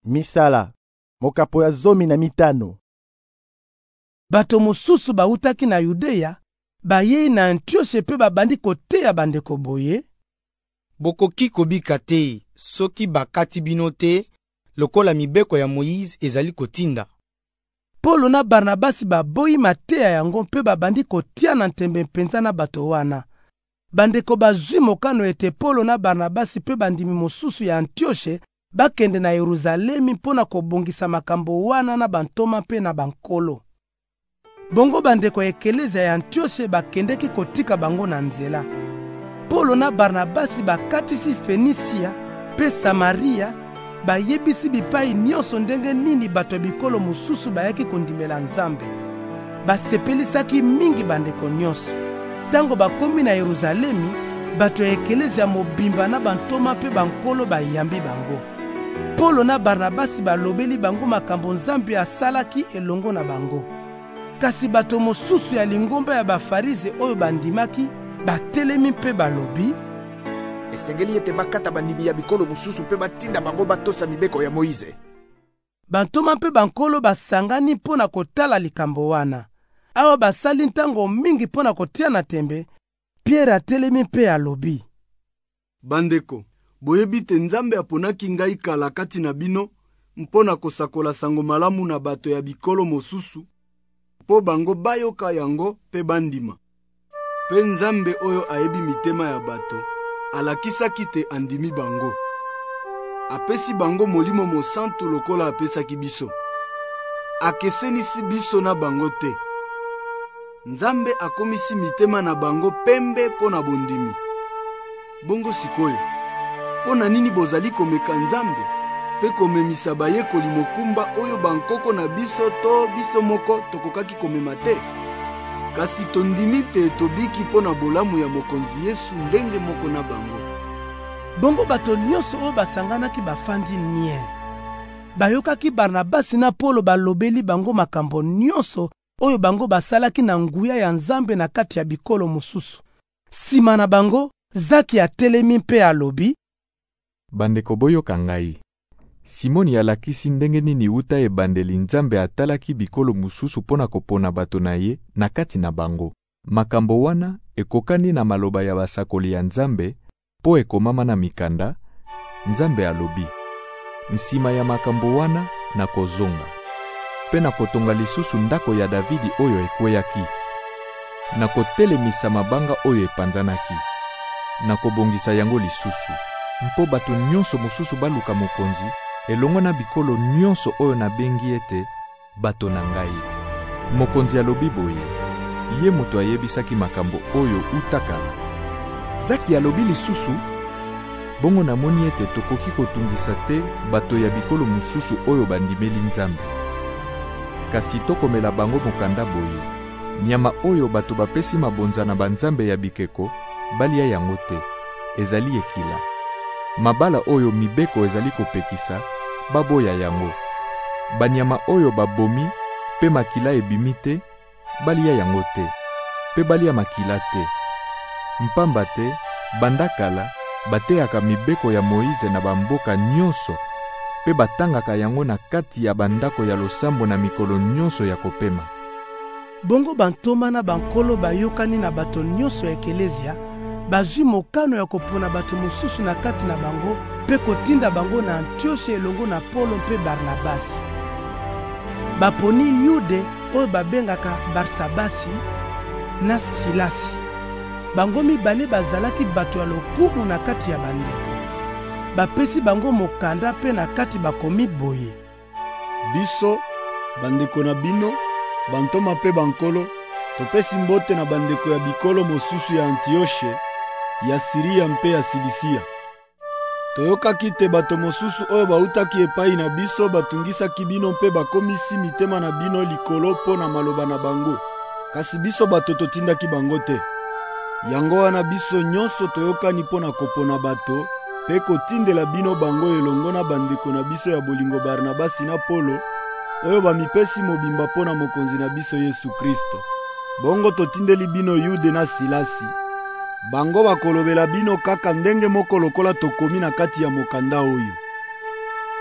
Misala, mokapo ya 15. Bato mosusu bautaki na Yudeya, bayei na Antioshe pe babandi koteya bandeko boye. Bokoki kobika te soki bakati bino te lokola mibeko ya Moïse ezali kotinda. Polo na Barnabasi baboyi mateya yango pe babandi kotia na ntembe mpenza na bato wana. Bandeko bazwi mokano ete Polo na Barnabasi pe bandimi mosusu ya Antioshe bakende na Yerusalemi mpona kobongisa makambo wana na bantoma pe na bankolo. Bongo bandeko ekelezia ya Antioshe bakendeki kotika bango na nzela. Polo na Barnabasi bakatisi Fenisia pe Samaria, bayebisi bipai nyonso ndenge nini bato bikolo mosusu bayaki kondimela Nzambe. Basepelisaki mingi bandeko nyonso. Tango bakomi na Yerusalemi, bato ekelezia mobimba na bantoma pe bankolo bayambi bango. Polo na Barnabasi balobeli bango makambo Nzambe asalaki elongo na bango. Kasi bato mosusu ya lingomba ya bafarize oyo bandimaki batelemi mpe balobi, esengeli ete bakata bandimi ya bikolo mosusu mpe batinda bango batosa mibeko ya Moïse. Bantoma mpe bankolo basangani mpona kotala likambo wana. Awa basali ntango mingi mpona kotia na tembe, Pierre atelemi mpe alobi, bandeko, boyebi te Nzambe aponaki ngai kala kati na bino mpona kosakola sango malamu na bato ya bikolo mosusu, po bango bayoka yango pe bandima. Pe Nzambe oyo ayebi mitema ya bato, alakisaki te andimi bango. Apesi bango molimo mosantu lokola apesaki biso. Akesenisi biso na bango te. Nzambe akomisi mitema na bango pembe po na bondimi. Bongo sikoyo, po na nini bozali komeka Nzambe, pe komemisa bayekoli mokumba oyo bankoko na biso to biso moko tokokaki komema te? Kasi tondimi te tobiki po na bolamu ya mokonzi Yesu ndenge moko na bango. Bongo bato nyonso oyo basanganaki bafandi nie. Bayokaki Barnabasi na Polo balobeli bango makambo nyonso oyo bango basalaki na nguya ya Nzambe na kati ya bikolo mosusu. Sima na bango, Zaki atelemi mpe alobi, bandeko boyoka ngai. Simoni alakisi ndenge nini uta ebandeli Nzambe atalaki bikolo mosusu pona kopona bato na ye na kati na bango. Makambo wana ekokani na maloba ya basakoli ya Nzambe po ekomama na mikanda. Nzambe alobi, nsima ya makambo wana na kozonga, pe na kotonga lisusu ndako ya Davidi oyo ekweyaki, na kotelemisa mabanga oyo epanzanaki, na kobongisa yango lisusu, mpo bato nyonso mosusu baluka mokonzi, elongo na bikolo nyonso oyo nabengi ete bato na ngai. Mokonzi alobi boye, ye moto ayebisaki makambo oyo utakala. Zaki alobi lisusu, bongo namoni ete tokoki kotungisa te bato ya bikolo mosusu oyo bandimeli Nzambe. Kasi tokomela bango mokanda boye, nyama oyo bato bapesi mabonza na banzambe ya bikeko, balia yango te, ezali ekila. Mabala oyo mibeko ezali kopekisa, baboya yango. Banyama oyo babomi, pe makila ebimi te, balia yango te, pe balia makila te. Mpamba te, bandakala, bateyaka mibeko ya Moïse na bamboka nyonso, pe batangaka yango na kati ya bandako ya losambo na mikolo nyonso ya kopema. Bongo bantoma na bankolo bayokani na bato nyonso ekelezia, bazwi mokano ya kopona bato mosusu na kati na bango, pe kotinda bango na Antioshe elongo na Polo mpe Barnabasi. Baponi Yude oyo babengaka Barsabasi na Silasi. Bango mibale bazalaki bato ya lokumu na kati ya bandeko. Bapesi bango mokanda pe na kati bakomi boye, biso, bandeko na bino, bantoma pe bankolo, topesi mbote na bandeko ya bikolo mosusu ya Antioshe, ya Siria mpe ya Silisia. Toyokaki te bato mosusu oyo bautaki epai na biso batungisaki bino mpe bakomisi mitema na bino likolo po na maloba na bango. Kasi biso bato totindaki bango te. Yango wana biso nyonso toyokani po na kopona bato, pe kotindela bino bango elongo na bandeko na biso ya bolingo Barnabasi na Polo, oyo bamipesi mobimba po na mokonzi na biso Yesu Kristo. Bongo totindeli bino Yude na Silasi. Bango bakolobela bino kaka ndenge moko lokola tokomi na kati ya mokanda oyo.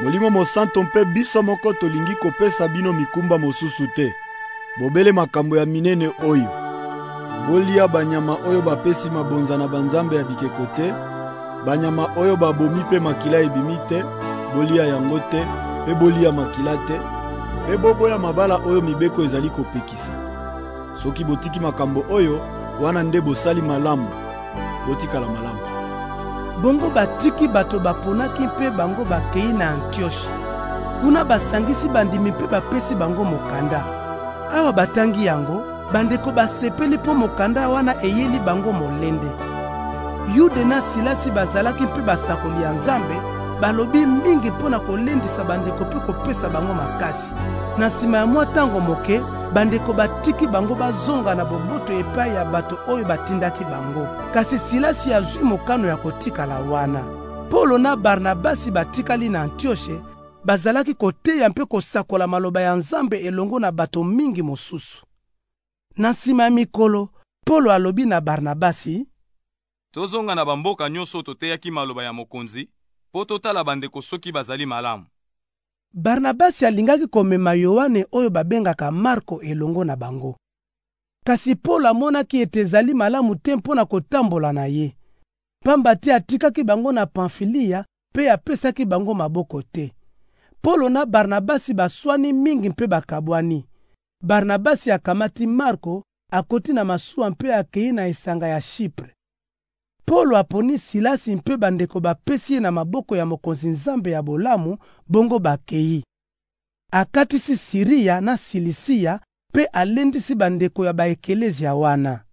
Molimo Mosanto mpe biso moko tolingi kopesa bino mikumba mosusu te. Bobele makambo ya minene oyo. Bolia banyama oyo bapesi mabonza na banzambe ya bikeko te. Banyama oyo babomi pe makila ebimi te. Bolia yango te. Pe bolia makila te. Pe boboya mabala oyo mibeko ezali kopekisa. Soki botiki makambo oyo, wana nde bosali malamu. Botikala malamu. Bongo batiki bato baponaki mpe bango bakei na Antioche. Kuna basangisi bandimi mpe bapesi bango mokanda. Awa batangi yango, bandeko basepeli po mokanda wana eyeli bango molende. Yude na Silasi bazalaki mpe basakoli ya Nzambe, balobi mingi mpona kolendisa bandeko mpe kopesa bango makasi. Na nsima ya mwa ntango moke, bandeko batiki bango bazonga na boboto epai ya bato oyo batindaki bango. Kasi Silasi azwi mokano ya kotikala wana. Polo na Barnabasi batikali na Antioche, bazalaki koteya mpe kosakola maloba ya Nzambe elongo na bato mingi mosusu. Na nsima ya mikolo, Polo alobi na Barnabasi, tozonga na bamboka nyonso toteyaki maloba ya mokonzi, po totala bandeko soki bazali malamu. Barnabasi alingaki komema Yohane oyo babengaka Marko elongo na bango. Kasi Polo amonaki ete ezali malamu te mpona kotambola na ye. Pamba te atikaki bango na Pamfilia pe apesaki bango maboko te. Polo na Barnabasi baswani mingi mpe bakabwani. Barnabasi akamati Marko akoti na masuwa mpe akei na esanga ya Chypre. Polo aponi Silasi mpe bandeko bapesi ye na maboko ya mokonzi Nzambe ya bolamu, bongo bakei. Akatisi Siria na Silisia pe alendisi bandeko ya baekelezia wana.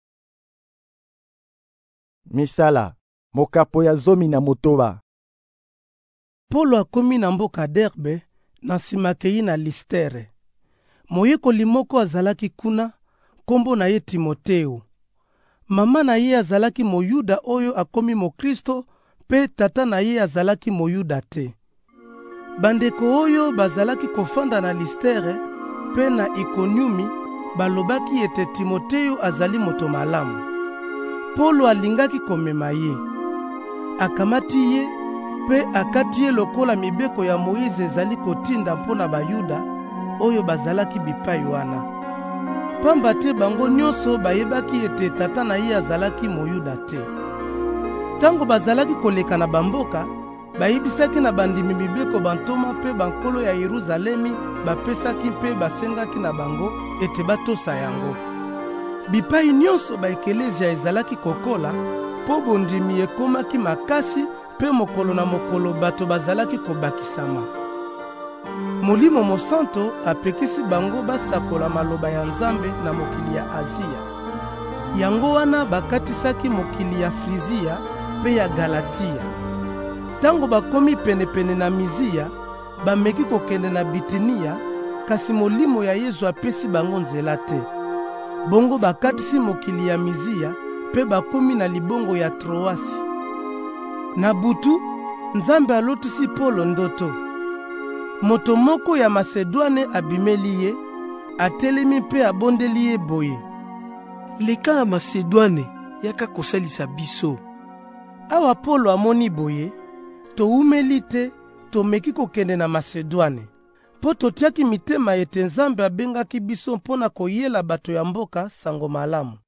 Misala, mokapo ya 19. Polo akomi na mboka Derbe na nsima akei na Listere. Moyekoli moko azalaki kuna, kombo na ye Timoteo. Mama na ye azalaki Moyuda oyo akomi Mokristo, pe tata na ye azalaki Moyuda te. Bandeko oyo bazalaki kofanda na Listere pe na Ikoniumi balobaki ete Timoteo azali moto malamu. Polo alingaki komema ye. Akamati ye pe akati ye lokola mibeko ya Moïse ezali kotinda mpona Bayuda oyo bazalaki bipai wana. Pamba te bango nyonso bayebaki ete tata na ye azalaki Moyuda te. Tango bazalaki koleka na bamboka, bayibisaki na bandimi mibeko bantoma pe bankolo ya Yeruzalemi bapesaki mpe basengaki na bango ete batosa yango. Bipai nyonso baekelezia ezalaki kokola, po bondimi ekomaki makasi pe mokolo na mokolo bato bazalaki kobakisama. Molimo Mosanto apekisi bango basakola maloba ya Nzambe na mokili ya Azia. Yango wana bakatisaki mokili ya Frizia pe ya Galatia. Tango bakomi penepene na Mizia, bameki kokende na Bitinia, kasi molimo ya Yesu apesi bango nzela te. Bongo bakatisi mokili ya Mizia pe bakomi na libongo ya Troasi. Na butu, Nzambe alotisi Polo ndoto. Moto moko ya Masedwane abimeli ye, atelemi mpe abondeli ye boye. Leka na Masedwane yaka kosalisa biso. Awa Polo amoni boye, toumeli te, tomeki kokende na Masedwane. Po totiaki mitema ete Nzambe abengaki biso mpona koyela bato ya mboka sango malamu.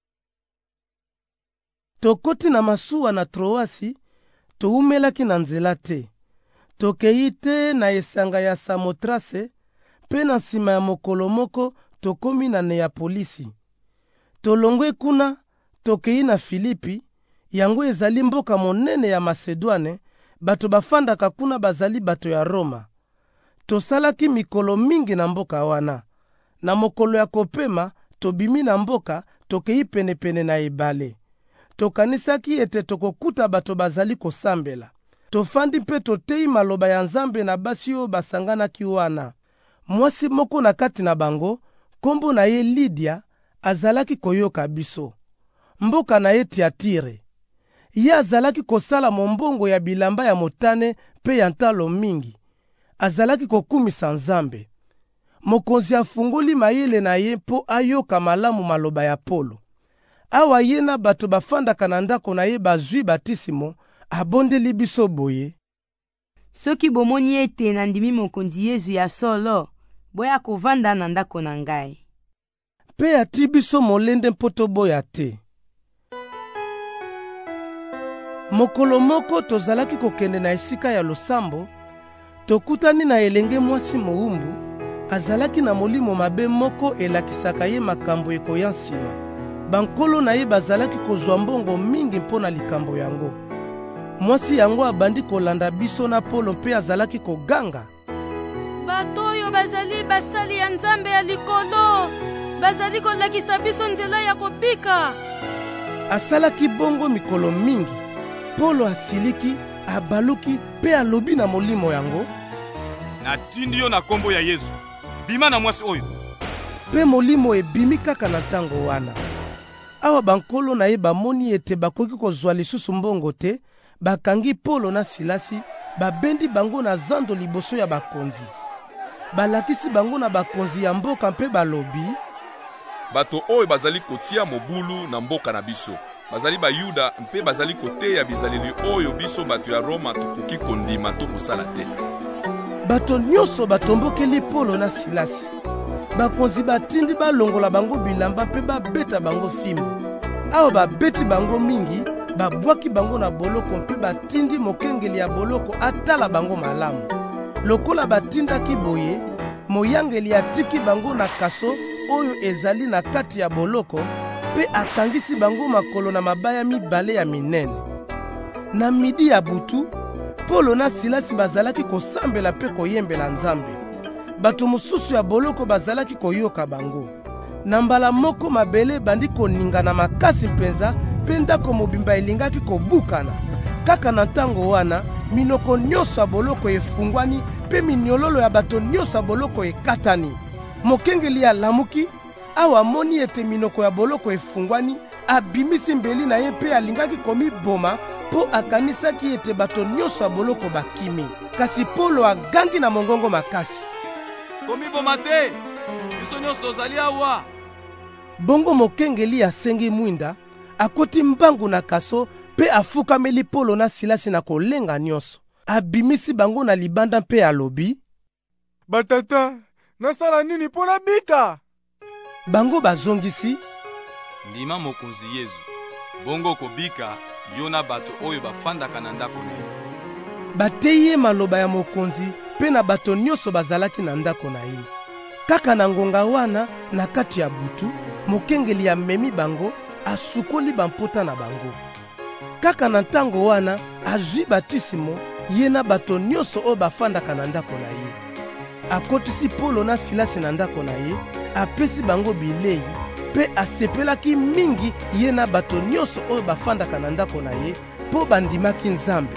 Tokoti na masuwa na Troasi, toumelaki na nzela te. Tokei te na esanga ya Samotrase, pe na nsima ya mokolo moko tokomi na Neapolisi. Tolongwe kuna, tokei na Filipi, yango ezali mboka monene ya Masedwane, bato bafandaka kuna bazali bato ya Roma. Tosalaki mikolo mingi na mboka wana. Na mokolo ya kopema, tobimi na mboka, tokei penepene na ebale. Tokanisaki ete tokokuta bato bazali kosambela. Tofandi mpe totei maloba ya Nzambe na basi oyo basanganaki wana. Mwasi moko na kati na bango, kombo na ye Lidia, azalaki koyoka biso. Mboka na ye Tiatire. Ye azalaki kosala mombongo ya bilamba ya motane pe ya ntalo mingi. Azalaki kokumisa Nzambe. Mokonzi afungoli mayele na ye po ayoka malamu maloba ya Polo. Awa ye na bato bafandaka na ndako na ye bazwi batisimo, abondeli biso boye. soki bomoni ete nandimi mokonzi Yesu ya solo, boya kovanda na ndako na ngai. Mpe ati biso molende mpo toboya te. Mokolo moko tozalaki kokende na esika ya losambo, tokutani na elenge mwasi mowumbu, azalaki na molimo mabe moko elakisaka ye makambo ekoya nsima. Bankolo na ye bazalaki kozwa mbongo mingi mpo na likambo yango. Mwasi yango abandi kolanda biso na Polo mpe azalaki koganga: bato oyo bazali basali ya Nzambe ya likolo, bazali kolakisa biso nzela ya kobika. Asalaki bongo mikolo mingi. Polo asiliki, abaluki mpe alobi na molimo yango: natindi yo na kombo ya Yesu, bima na mwasi oyo. Mpe molimo ebimi kaka na ntango wana. Awa bankolo na ye bamoni ete bakoki kozwa lisusu mbongo te, bakangi Polo na Silasi, babendi bango na zando liboso ya bakonzi. Balakisi bango na bakonzi ya mboka mpe balobi: bato oyo bazali kotia mobulu na mboka na biso, bazali bayuda mpe bazali koteya bizaleli oyo biso bato ya Roma tokoki kondima to kosala te. Bato nyonso batombokeli Polo na Silasi. Bakonzi batindi balongola bango bilamba mpe babeta bango fimbo. Awa babeti bango mingi, babwaki bango na boloko mpe batindi mokengeli ya boloko atala bango malamu. Lokola batindaki boye, moyangeli atiki bango na kaso oyo ezali na kati ya boloko, mpe akangisi bango makolo na mabaya mibale ya minene. Na midi ya butu, Polo na Silasi bazalaki kosambela mpe koyembela Nzambe. Bato mosusu ya boloko bazalaki koyoka bango. Na mbala moko mabele bandi koningana makasi mpenza, mpe ndako mobimba elingaki kobukana. Kaka na ntango wana, minoko nyonso ya boloko efungwani, mpe minyololo ya bato nyonso ya boloko ekatani. Mokengeli alamuki, awa amoni ete minoko ya boloko efungwani, abimisi mbeli na ye mpe alingaki komiboma, po akanisaki ete bato nyonso ya boloko bakimi. Kasi Polo agangi na mongongo makasi: komiboma te, biso nyonso tozali awa. Bongo mokengeli asengi mwinda, akoti mbangu na kaso, mpe afukameli Polo na Silasi na kolenga nyonso. Abimisi bango na libanda mpe alobi: batata, nasala nini mpo nabika? Bango bazongisi: ndima mokonzi Yesu, bongo kobika yo na bato oyo bafandaka na ndako na ye. Bateyi ye maloba ya mokonzi mpe na bato nyonso bazalaki na ndako na ye. Kaka na ngonga wana, na kati ya butu, mokengeli amemi bango, asukoli bampota na bango. Kaka na ntango wana, azwi batisimo ye na bato nyonso oyo bafandaka na ndako na ye. Akotisi Polo na Silasi na ndako na ye, apesi bango bilei, mpe asepelaki mingi ye na bato nyonso oyo bafandaka na ndako na ye, mpo bandimaki Nzambe.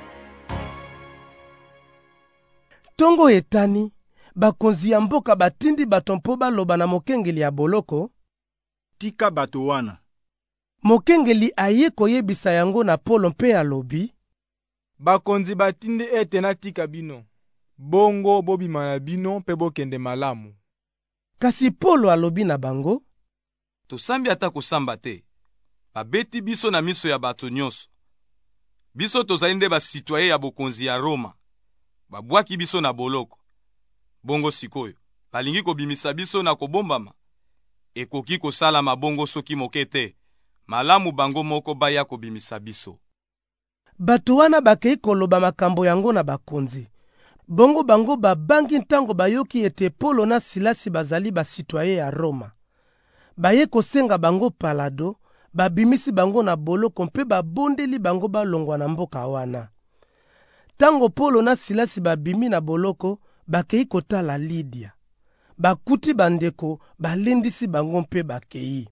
Tongo etani, bakonzi ya mboka batindi bato mpo baloba na mokengeli ya boloko: tika bato wana. Mokengeli aye koyebisa yango na Polo mpe alobi: bakonzi batindi ete natika bino, bongo bobima na bino mpe bokende malamu. Kasi Polo alobi na bango: tosambi ata kosamba te, babeti biso na miso ya bato nyonso. Biso tozali nde basitwaye ya bokonzi ya Roma, babwaki biso na boloko. Bongo sikoyo, balingi kobimisa biso na kobombama. Ekoki kosalama bongo soki moke te, malamu bango moko baya kobimisa biso. Bato wana bakei koloba makambo yango na bakonzi. Bongo bango babangi ntango bayoki ete Polo na Silasi bazali basitwaye ya Roma. Baye kosenga bango palado, babimisi bango na boloko mpe babondeli bango balongwa na mboka wana. Tango Polo na Silasi babimi na boloko, bakei kotala Lidia. Bakuti bandeko, balendisi bango mpe bakei.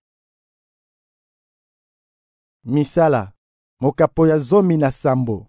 Misala, mokapo ya 17.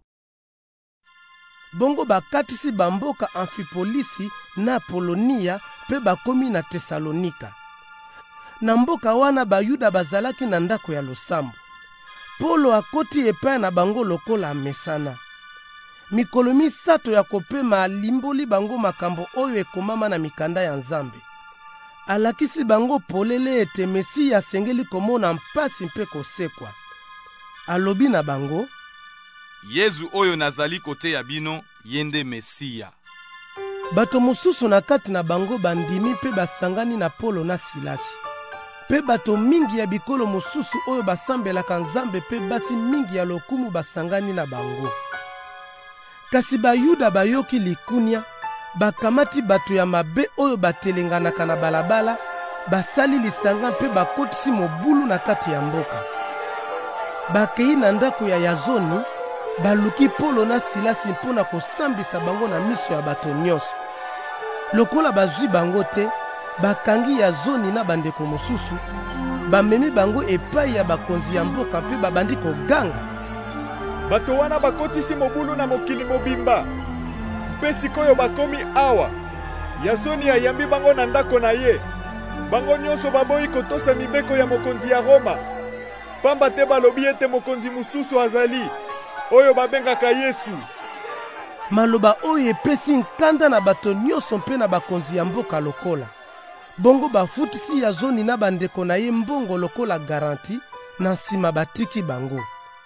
Bongo bakatisi bamboka Amfipolisi na Apolonia mpe bakomi na Tesalonika. Na mboka wana bayuda bazalaki na ndako ya losambo. Polo akoti epai na bango lokola mesana. Mikolo misato ya kopema alimboli bango makambo oyo ekomama na mikanda ya Nzambe. Alakisi bango polele ete Mesiya asengeli komona mpasi mpe kosekwa. Alobi na bango: Yesu oyo nazali kote ya bino, ye nde Mesiya. Bato mosusu na kati na bango bandimi mpe basangani na Polo na Silasi. Mpe bato mingi ya bikolo mosusu oyo basambelaka Nzambe mpe basi mingi ya lokumu basangani na bango. Kasi Bayuda bayoki likunya, bakamati bato ya mabe oyo batelenganaka na balabala, basali lisanga mpe bakotisi mobulu na kati ya mboka. Bakei na ndako ya Yazoni, baluki Polo na Silasi mpona kosambisa bango na miso ya bato nyonso. Lokola bazwi bango te, bakangi Yazoni na bandeko mosusu, bamemi bango epai ya bakonzi ya mboka mpe babandi koganga. Bato wana bakotisi mobulu na mokili mobimba, mpe sikoyo bakomi awa. Yazoni ayambi bango na ndako na ye. Bango nyonso baboyi kotosa mibeko ya mokonzi ya Roma. Pamba te balobi ete mokonzi mosusu azali, oyo babengaka Yesu. Maloba oyo epesi nkanda na bato nyonso mpe na bakonzi ya mboka lokola. Bongo bafutisi Yazoni na bandeko na ye mbongo lokola garanti, na nsima batiki bango.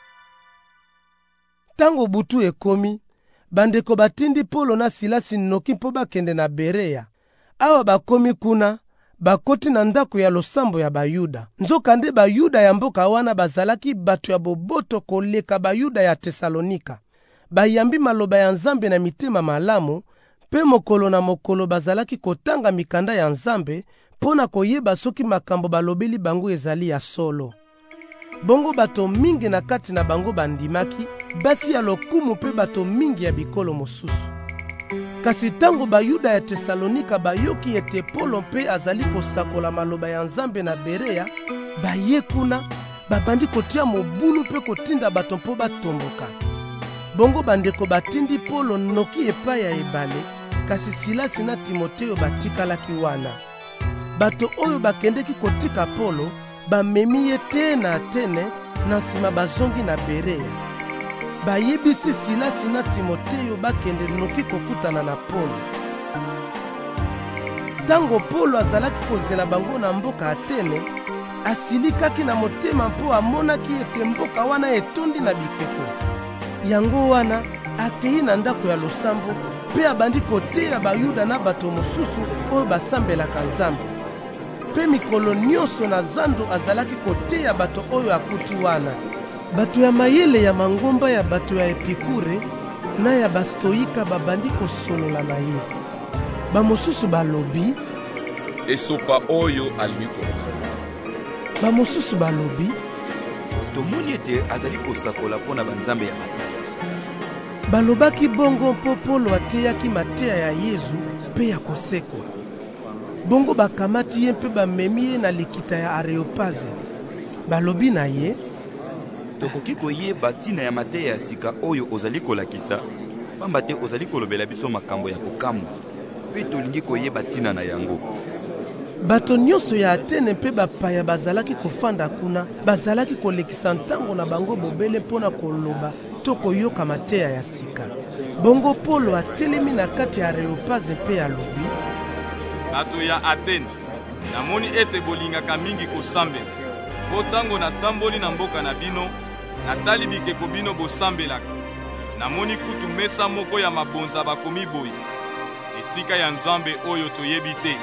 Tango butu ekomi, bandeko batindi Polo na Silasi noki mpo bakende na Bereya. Awa bakomi kuna, bakoti na ndako ya losambo ya Bayuda. Nzokande Bayuda ya mboka wana bazalaki bato ya boboto koleka Bayuda ya Tesalonika. Bayambi maloba ya Nzambe na mitema malamu, pe mokolo na mokolo bazalaki kotanga mikanda ya Nzambe pona koyeba soki makambo balobeli bango ezali ya solo. Bongo bato mingi na kati na bango bandimaki, basi ya lokumu pe bato mingi ya bikolo mosusu. Kasi tango Bayuda ya Tesalonika bayoki ete Polo mpe azali kosakola maloba ya Nzambe na Bereya, baye kuna, babandi kotia mobulu pe kotinda bato mpo batomboka. Bongo bandeko batindi Polo noki epai ya ebale, kasi Silasi na Timoteo batikalaki wana. Bato oyo bakendeki kotika Polo, bamemi ye te na Atene, na nsima bazongi na Bereya. Bayebisi Silasi na Timoteo bakende noki kokutana na Polo. Tango Polo azalaki kozela bango na mboka Atene, asilikaki na motema mpo amonaki ete mboka wana etondi na bikeko. Yango wana akei na ndako ya losambo pe abandi koteya Bayuda na bato mosusu oyo basambelaka Nzambe. Pe mikolo nyonso na zando azalaki koteya bato oyo akuti wana. Bato ya mayele ya mangomba ya bato ya Epikure na ya bastoika babandi kosolola na ye. Bamosusu balobi esopa oyo alimi koka. Bamosusu balobi tomoni ete azali kosakola mpona banzambe ya mataya. Balobaki bongo mpo Polo ateyaki mateya ya Yesu mpe ya kosekwa. Bongo bakamati ye mpe bamemi ye na likita ya Areopaze. Balobi na ye tokoki koyeba ntina ya mateya ya sika oyo ozali kolakisa, pamba te ozali kolobela biso makambo ya kokamwa, mpe tolingi koyeba ntina na yango. Bato nyonso ya Atene mpe bapaya bazalaki kofanda kuna, bazalaki kolekisa ntango na bango bobele mpona koloba to koyoka mateya ya sika. Bongo Polo atelemi na kati ya Areopaze mpe alobi bato ya Atene, namoni ete bolingaka mingi kosambela. Po tango natamboli na mboka na bino, natali bikeko bino bosambelaka. Namoni kutu mesa moko ya mabonza bakomi boye, esika ya Nzambe oyo toyebi te.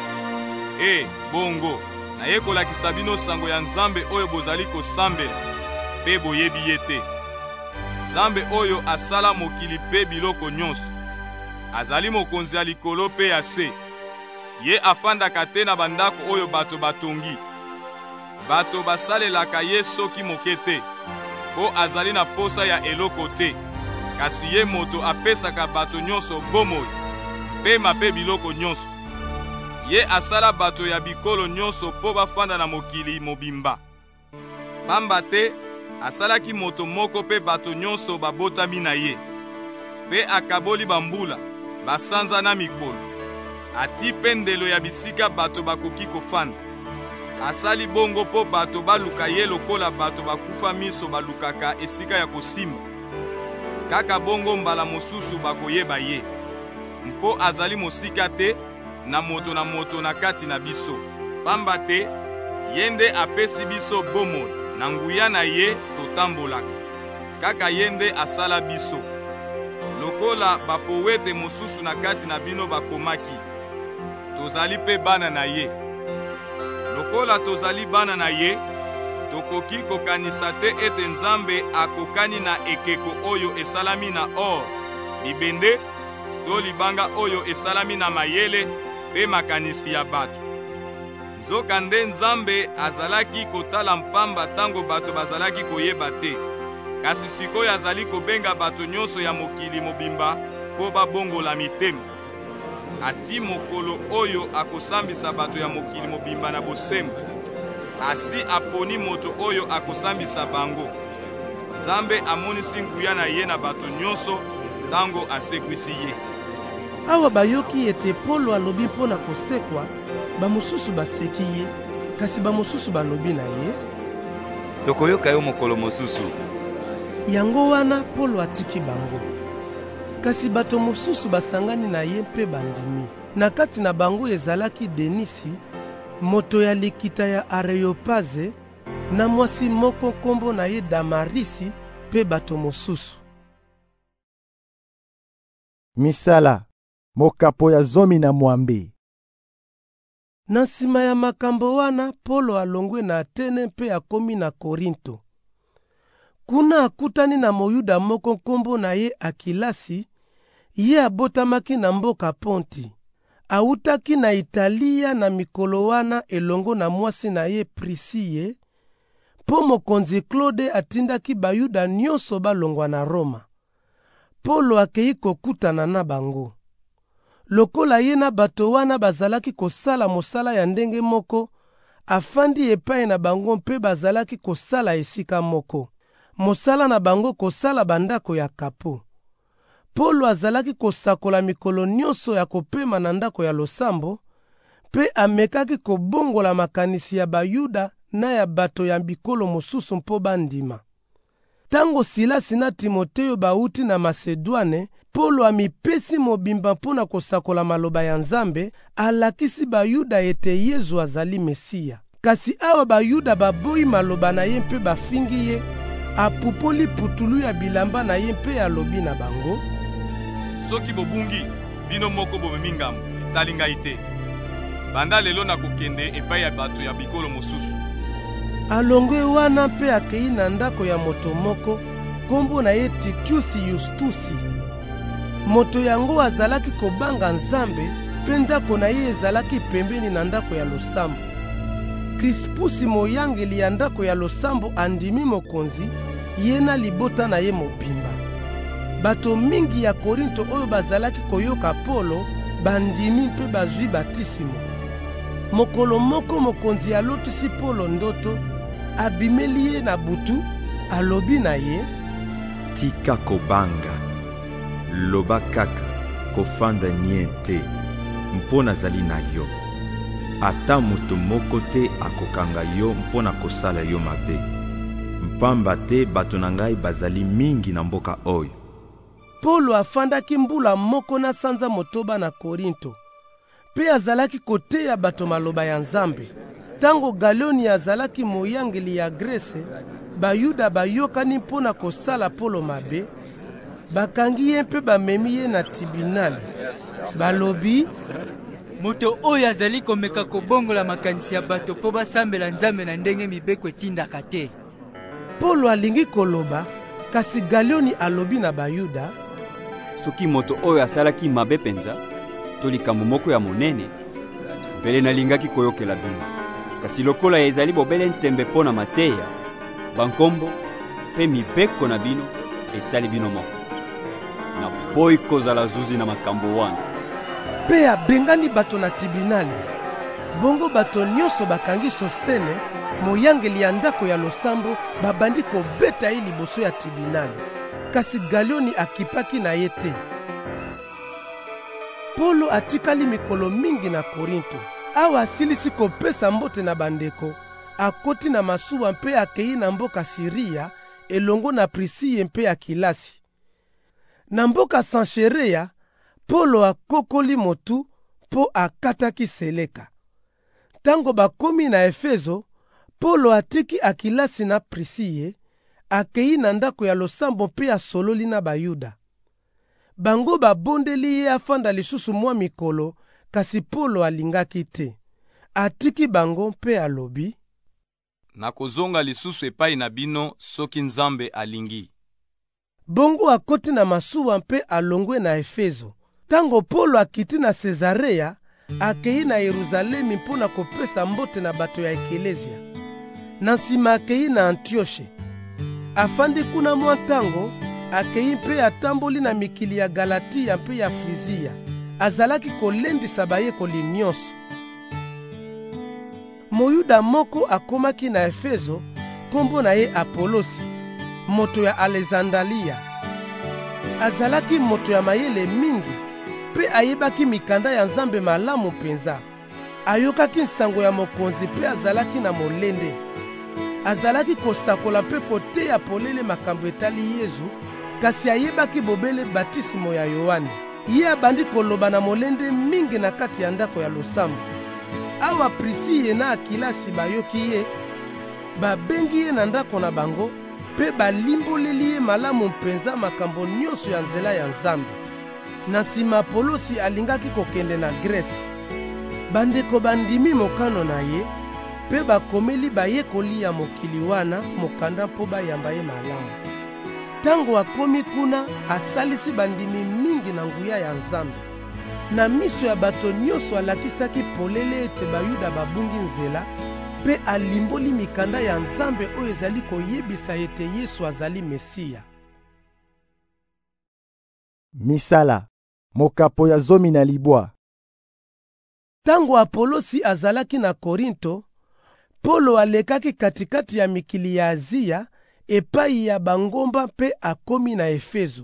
Bongo, naye kolakisa bino sango ya Nzambe oyo bozali kosambela, pe boyebi ye te. Nzambe oyo asala mokili pe biloko nyonso, azali mokonzi ya likolo pe ya se. Ye afandaka te na bandako oyo bato batongi. Bato basalelaka ye soki moke te, po azali na posa ya eloko te. Kasi ye moto apesaka bato nyonso bomoi, pe mape biloko nyonso. Ye asala bato ya bikolo nyonso po bafanda na mokili mobimba. Pamba te asalaki moto moko pe bato nyonso babotami na ye. Pe akaboli bambula, basanza na mikolo. Ati pendelo ya bisika bato bakoki kofanda. Asali bongo po bato baluka ye lokola bato bakufa miso balukaka esika ya kosimba. Kaka bongo mbala mosusu bakoyeba ye. Mpo azali mosika te na moto na kati na biso. Pamba te yende apesi biso bomoi, na nguya na ye totambolaka. Kaka yende asala biso. lokola bapowete mosusu na kati na bino bakomaki. Tozali pe bana na ye. Lokola tozali bana na ye, tokoki kokanisa te ete Nzambe akokani na ekeko oyo esalami na or, libende to libanga oyo esalami na mayele pe makanisi ya bato. Nzoka nde Nzambe azalaki kotala mpamba tango bato bazalaki koyeba te, kasi sikoyo azali kobenga bato nyonso ya mokili mobimba po babongola mitema. Ati mokolo oyo akosambisa bato ya mokili mobimba na bosembo, asi aponi moto oyo akosambisa bango. Nzambe amonisi nguya na ye na bato nyonso tango asekwisi ye. Awa bayoki ete Polo alobi mpona kosekwa, bamosusu baseki ye, kasi bamosusu balobi na ye, tokoyoka yo mokolo mosusu. Yango wana Polo atiki bango. Kasi bato mosusu basangani na ye mpe bandimi. Na kati na bango ezalaki Denisi, moto ya likita ya Areopaze, na mwasi moko kombo na ye Damarisi mpe bato mosusu. Misala, mokapo ya 12. Na nsima ya makambo wana, Polo alongwe na Atene mpe akomi na Korinto. Kuna akutani na moyuda moko kombo na ye Akilasi, ye abotamaki na mboka Ponti. Autaki na Italia na mikolo wana elongo na mwasi na ye Prisiye, po mokonzi Claude atindaki bayuda nyonso balongwa na Roma. Polo akei kokutana na bango. Lokola ye na bato wana bazalaki kosala mosala ya ndenge moko, afandi epai na bango mpe bazalaki kosala esika moko. Mosala na bango kosala bandako ya kapo. Polo azalaki kosakola mikolo nyonso ya kopema na ndako ya losambo, mpe amekaki kobongola makanisi ya bayuda na ya bato ya bikolo mosusu mpo bandima. Tango Silasi na Timoteyo bauti na Masedwane, Polo amipesi mobimba mpona kosakola maloba ya Nzambe, alakisi bayuda ete Yesu azali Mesia. Kasi awa bayuda baboyi maloba na ye mpe bafingi ye, apupoli putulu ya bilamba na ye mpe alobi na bango, soki bobungi bino moko bomemi ngambo etali ngai te. Banda lelo nakokende epai ya bato ya bikolo mosusu. Alongwe wana mpe akei na ndako ya moto moko kombo na ye Titius Yustusi. Moto yango azalaki kobanga Nzambe mpe ndako na ye ezalaki pembeni na ndako ya losambo. Krispusi moyangeli ya ndako ya losambo andimi mokonzi, ye na libota na ye mobimba. Bato mingi ya Korinto oyo bazalaki koyoka Polo bandimi mpe bazwi batisimo. Mokolo moko mokonzi alotisi Polo ndoto, abimeli ye na butu, alobi na ye, tika kobanga, loba kaka, kofanda nye te, mpona zali na yo. Ata moto moko te akokanga yo mpona kosala yo mabe. Mpamba te bato na ngai bazali mingi na mboka oyo. Polo afandaki mbula moko na sanza motoba na Korinto, pe azalaki koteya bato maloba ya Nzambe. Tango Galioni azalaki moyangeli ya Grese, bayuda bayokani mpona kosala Polo mabe, bakangi ye mpe bamemi ye na tribunali. Balobi, moto oyo azali komeka kobongola makanisi ya bato po basambela Nzambe na ndenge mibeko etindaka te. Polo alingi koloba, kasi Galioni alobi na bayuda, soki moto oyo asalaki mabe penza, to likambo moko ya monene, mbele nalingaki koyokela bino. Kasi lokola ezali bobele ntembe mpo na mateya, bankombo mpe mibeko na bino etali bino moko. Na boyi kozala zuzi na makambo wana. Pe abengani bato na tribunali. Bongo bato nyonso bakangi Sostene, moyangeli ya ndako ya losambo, babandi kobeta ye liboso ya tribunali. Kasi Galioni akipaki na ye te. Polo atikali mikolo mingi na Korinto. Awa asilisi kopesa mbote na bandeko, akoti na masuwa mpe akei na mboka Siria, elongo na Prisiye mpe Akilasi. Na mboka Sancherea, Polo akokoli motu po akataki Seleka. Tango bakomi na Efezo, Polo atiki Akilasi na Prisiye, akei na ndako ya losambo mpe asololi na bayuda. Bango babondeli ye afanda lisusu mwa mikolo, kasi Polo alingaki te. Atiki bango mpe alobi: nakozonga lisusu epai na bino soki Nzambe alingi. Bongo akoti na masuwa mpe alongwe na Efezo. Tango Polo akiti na Cesarea, akei na Yerusalemi mpona kopesa mbote na bato ya ekelezia. Na nsima akei na Antioshe. Afandi kuna mwa tango, akei mpe atamboli na mikili ya Galatia mpe ya Frizia. Azalaki kolendisa bayekoli nyonso. Moyuda moko akomaki na Efezo, kombo na ye Apolosi, moto ya Alexandalia. Azalaki moto ya mayele mingi, pe ayebaki mikanda ya Nzambe malamu penza. Ayokaki nsango ya mokonzi pe azalaki na molende. Azalaki kosakola pe koteya polele makambo etali Yesu, kasi ayebaki bobele batisimo ya Yohane. Ye abandi koloba na molende mingi na kati ya ndako ya losambo. Awa Prisiye na Akilasi bayoki ye, babengi ye na ndako na bango, pe balimboleli ye malamu mpenza makambo nyonso ya nzela ya Nzambe. Na nsima Apolosi alingaki kokende na Grese. Bandeko bandimi mokano na ye, pe bakomeli bayekoli ya mokili wana mokanda mpo bayamba ye malamu. Tango akomi kuna, asalisi bandimi mingi na nguya ya Nzambe. Na miso ya bato nyonso alakisaki polele ete bayuda babungi nzela, pe alimboli mikanda ya Nzambe oyo ezali koyebisa ete Yesu azali Mesiya. Misala, mokapo ya 12. Tango Apolosi azalaki na Korinto, Polo alekaki katikati ya mikili ya Azia epai ya bangomba pe akomi na Efezo.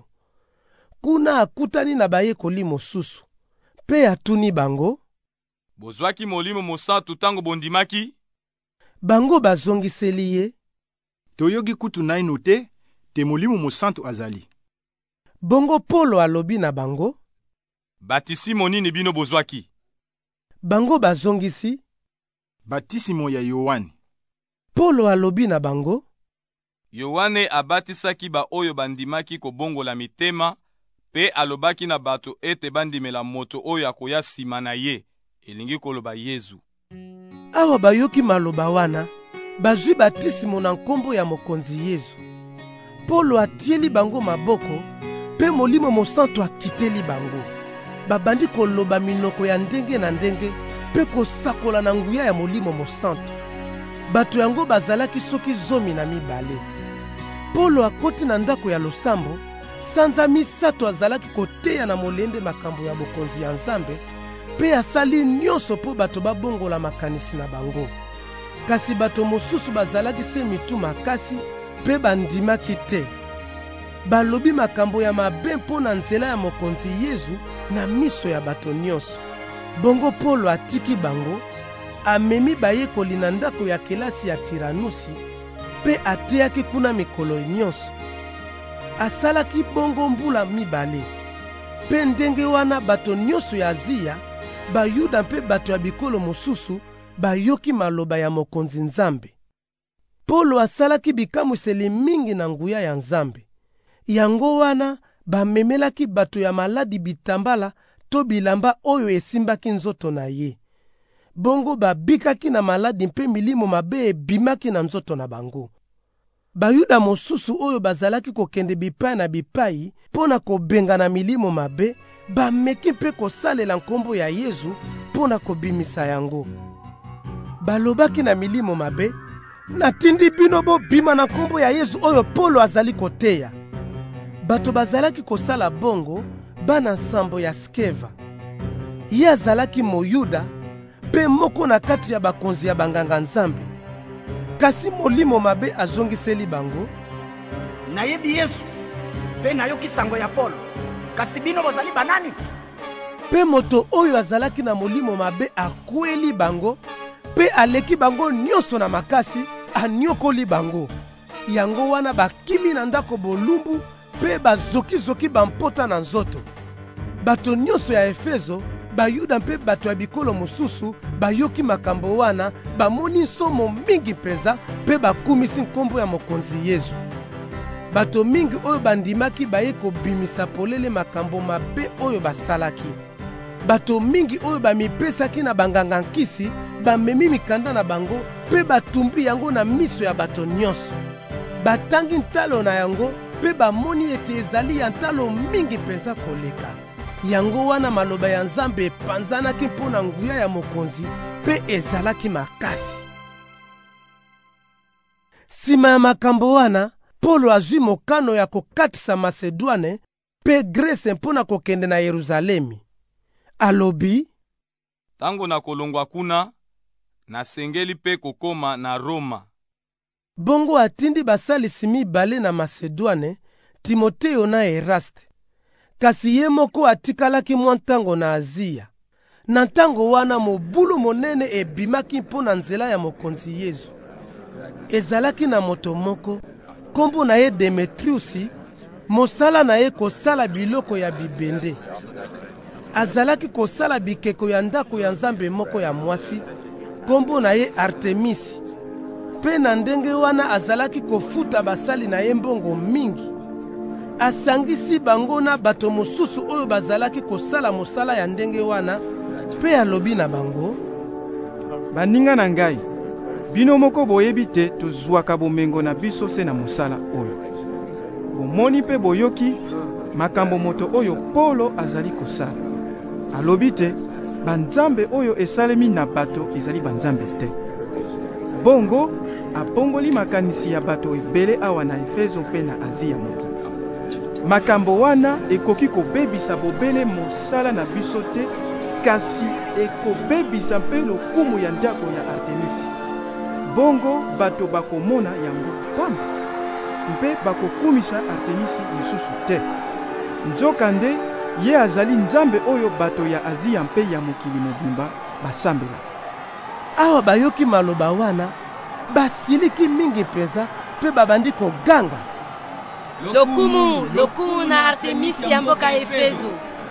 Kuna akutani na bayekoli mosusu, pe atuni bango: bozwaki molimo mosantu tango bondimaki? Bango bazongiseli ye: toyoki kutu naino te, te molimo mosantu azali. Bongo Polo alobi na bango: batisimo nini bino bozwaki? Bango bazongisi: batisimo ya Yohane. Polo alobi na bango: Yohane abatisaki ba oyo bandimaki kobongola mitema, pe alobaki na bato ete bandimela moto oyo akoya sima na ye, elingi koloba Yesu. Awa bayoki maloba wana, bazwi batisimo na nkombo ya mokonzi Yesu. Polo atieli bango maboko, pe molimo mosantu akiteli bango. Babandi koloba minoko ya ndenge na ndenge, pe kosakola na nguya ya molimo mosantu. Bato yango bazalaki soki 12. Polo akoti na ndako ya losambo, sanza misato azalaki koteya na molende makambo ya bokonzi ya Nzambe, pe asali nyonso po bato babongola makanisi na bango. Kasi bato mosusu bazalaki se mitu makasi, pe bandimaki te. Balobi makambo ya mabe mpo na nzela ya mokonzi Yesu na miso ya bato nyonso. Bongo Polo atiki bango, amemi bayekoli na ndako ya kelasi ya Tiranusi, pe ateyaki kuna mikolo nyonso. Asalaki bongo mbula 2. Pe ndenge wana bato nyonso ya Azia, bayuda mpe bato ya bikolo mosusu, bayoki maloba ya mokonzi Nzambe. Polo asalaki bikamwiseli mingi na nguya ya Nzambe. Yango wana bamemelaki bato ya maladi bitambala to bilamba oyo esimbaki nzoto na ye. Bongo babikaki na maladi mpe milimo mabe ebimaki na nzoto na bango. Bayuda mosusu oyo bazalaki kokende bipai na bipai pona kobenga na milimo mabe, bameki mpe kosalela nkombo ya Yesu pona kobimisa yango. Balobaki na milimo mabe: natindi bino bobima na nkombo ya Yesu oyo Polo azali koteya. Bato bazalaki kosala bongo bana nsambo ya Skeva. Ye azalaki Moyuda, pe moko na kati ya bakonzi ya banganga Nzambe. Kasi molimo mabe azongiseli bango: nayebi Yesu, pe nayoki sango ya Polo, kasi bino bozali banani? Pe moto oyo azalaki na molimo mabe akweli bango, pe aleki bango nyonso na makasi, anyokoli bango. Yango wana bakimi na ndako bolumbu, pe bazoki bampota na nzoto. Bato nyonso ya Efezo, bayuda mpe bato ya bikolo mosusu, bayoki makambo wana, bamoni nsomo mingi peza, pe bakumisi nkombo ya mokonzi Yesu. bato mingi oyo bandimaki baye kobimisa polele makambo mabe oyo basalaki. Bato mingi oyo bamipesaki na banganga nkisi bamemi mikanda na bango mpe batumbi yango na miso ya bato nyonso. Batangi ntalo na yango mpe bamoni ete ezali ya ntalo mingi mpenza koleka. Yango wana maloba ya Nzambe epanzanaki mpo na nguya ya mokonzi mpe ezalaki makasi. Sima ya makambo wana, Polo azwi mokano ya kokatisa Masedwane mpe Grese mpo na kokende na Yeruzalemi. Alobi, tango na kolongwa kuna, nasengeli mpe kokoma na Roma. Bongo atindi basalisi mibale na Masedwane, Timoteo na Eraste. Kasi ye moko atikalaki mwa ntango na Azia. Na ntango wana mobulu monene ebimaki mpo na nzela ya mokonzi Yesu. Ezalaki na moto moko, kombo na ye Demetriusi, mosala na ye kosala biloko ya bibende. Azalaki kosala bikeko ya ndako ya nzambe moko ya mwasi, kombo na ye Artemisi. Pe na ndenge wana azalaki kofuta basali na ye mbongo mingi. Asangisi bango na bato mosusu oyo bazalaki kosala mosala ya ndenge wana, pe alobi na bango, baninga na ngai, bino moko boyebi te tozwaka bomengo na biso se na mosala oyo. Bomoni pe boyoki makambo moto oyo Polo azali kosala. Alobi te banzambe oyo esalemi na bato ezali banzambe te. Bongo apongoli makanisi ya bato ebele awa na Efeso mpe na Azia moto. Makambo wana ekoki kobebisa bobele mosala na biso te, kasi ekobebisa mpe lokumu ya ndako ya Artemisi. Bongo bato bakomona yango pamba, mpe bakokumisa Artemisi lisusu te. Nzokande ye azali nzambe oyo bato ya Azia mpe ya mokili mobimba basambela. Awa bayoki maloba wana, basiliki mingi mpenza mpe babandi koganga, lokumu na Artemisi ya mboka Efeso.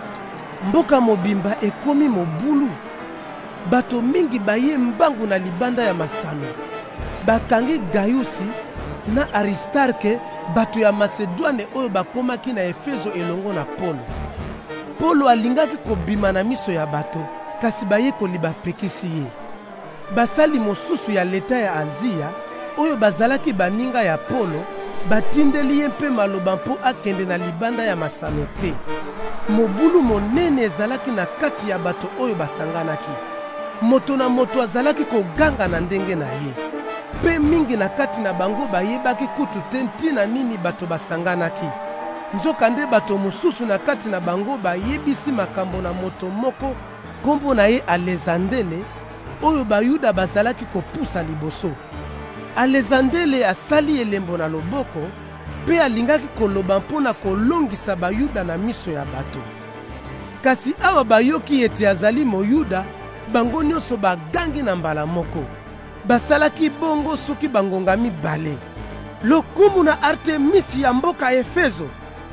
Mboka mobimba ekomi mobulu. Bato mingi baye mbangu na libanda ya masano. Bakangi Gayusi na Aristarke, bato ya Masedwane oyo bakomaki na Efeso elongo na Polo. Polo alingaki kobima na miso ya bato, kasi baye koliba pekisi ye. Basali mosusu ya leta ya Azia oyo bazalaki baninga ya Polo batindeli ye mpe maloba mpo akende na libanda ya masano te. Mobulu monene ezalaki na kati ya bato oyo basanganaki. Moto na moto azalaki koganga na ndenge na ye. Pe mingi na kati na bango bayebaki kutu te ntina nini bato basanganaki. Nzokande bato mosusu na kati na bango bayebisi makambo na moto moko, kombo na ye Alexandele, oyo bayuda bazalaki kopusa liboso. Alexandele asali elembo na loboko, pe alingaki koloba mpo na kolongisa bayuda na miso ya bato. Kasi awa bayoki ete azali moyuda, bango nyonso bagangi na mbala moko. Basalaki bongo soki bangonga mibale. Lokumu na Artemisi ya mboka Efeso.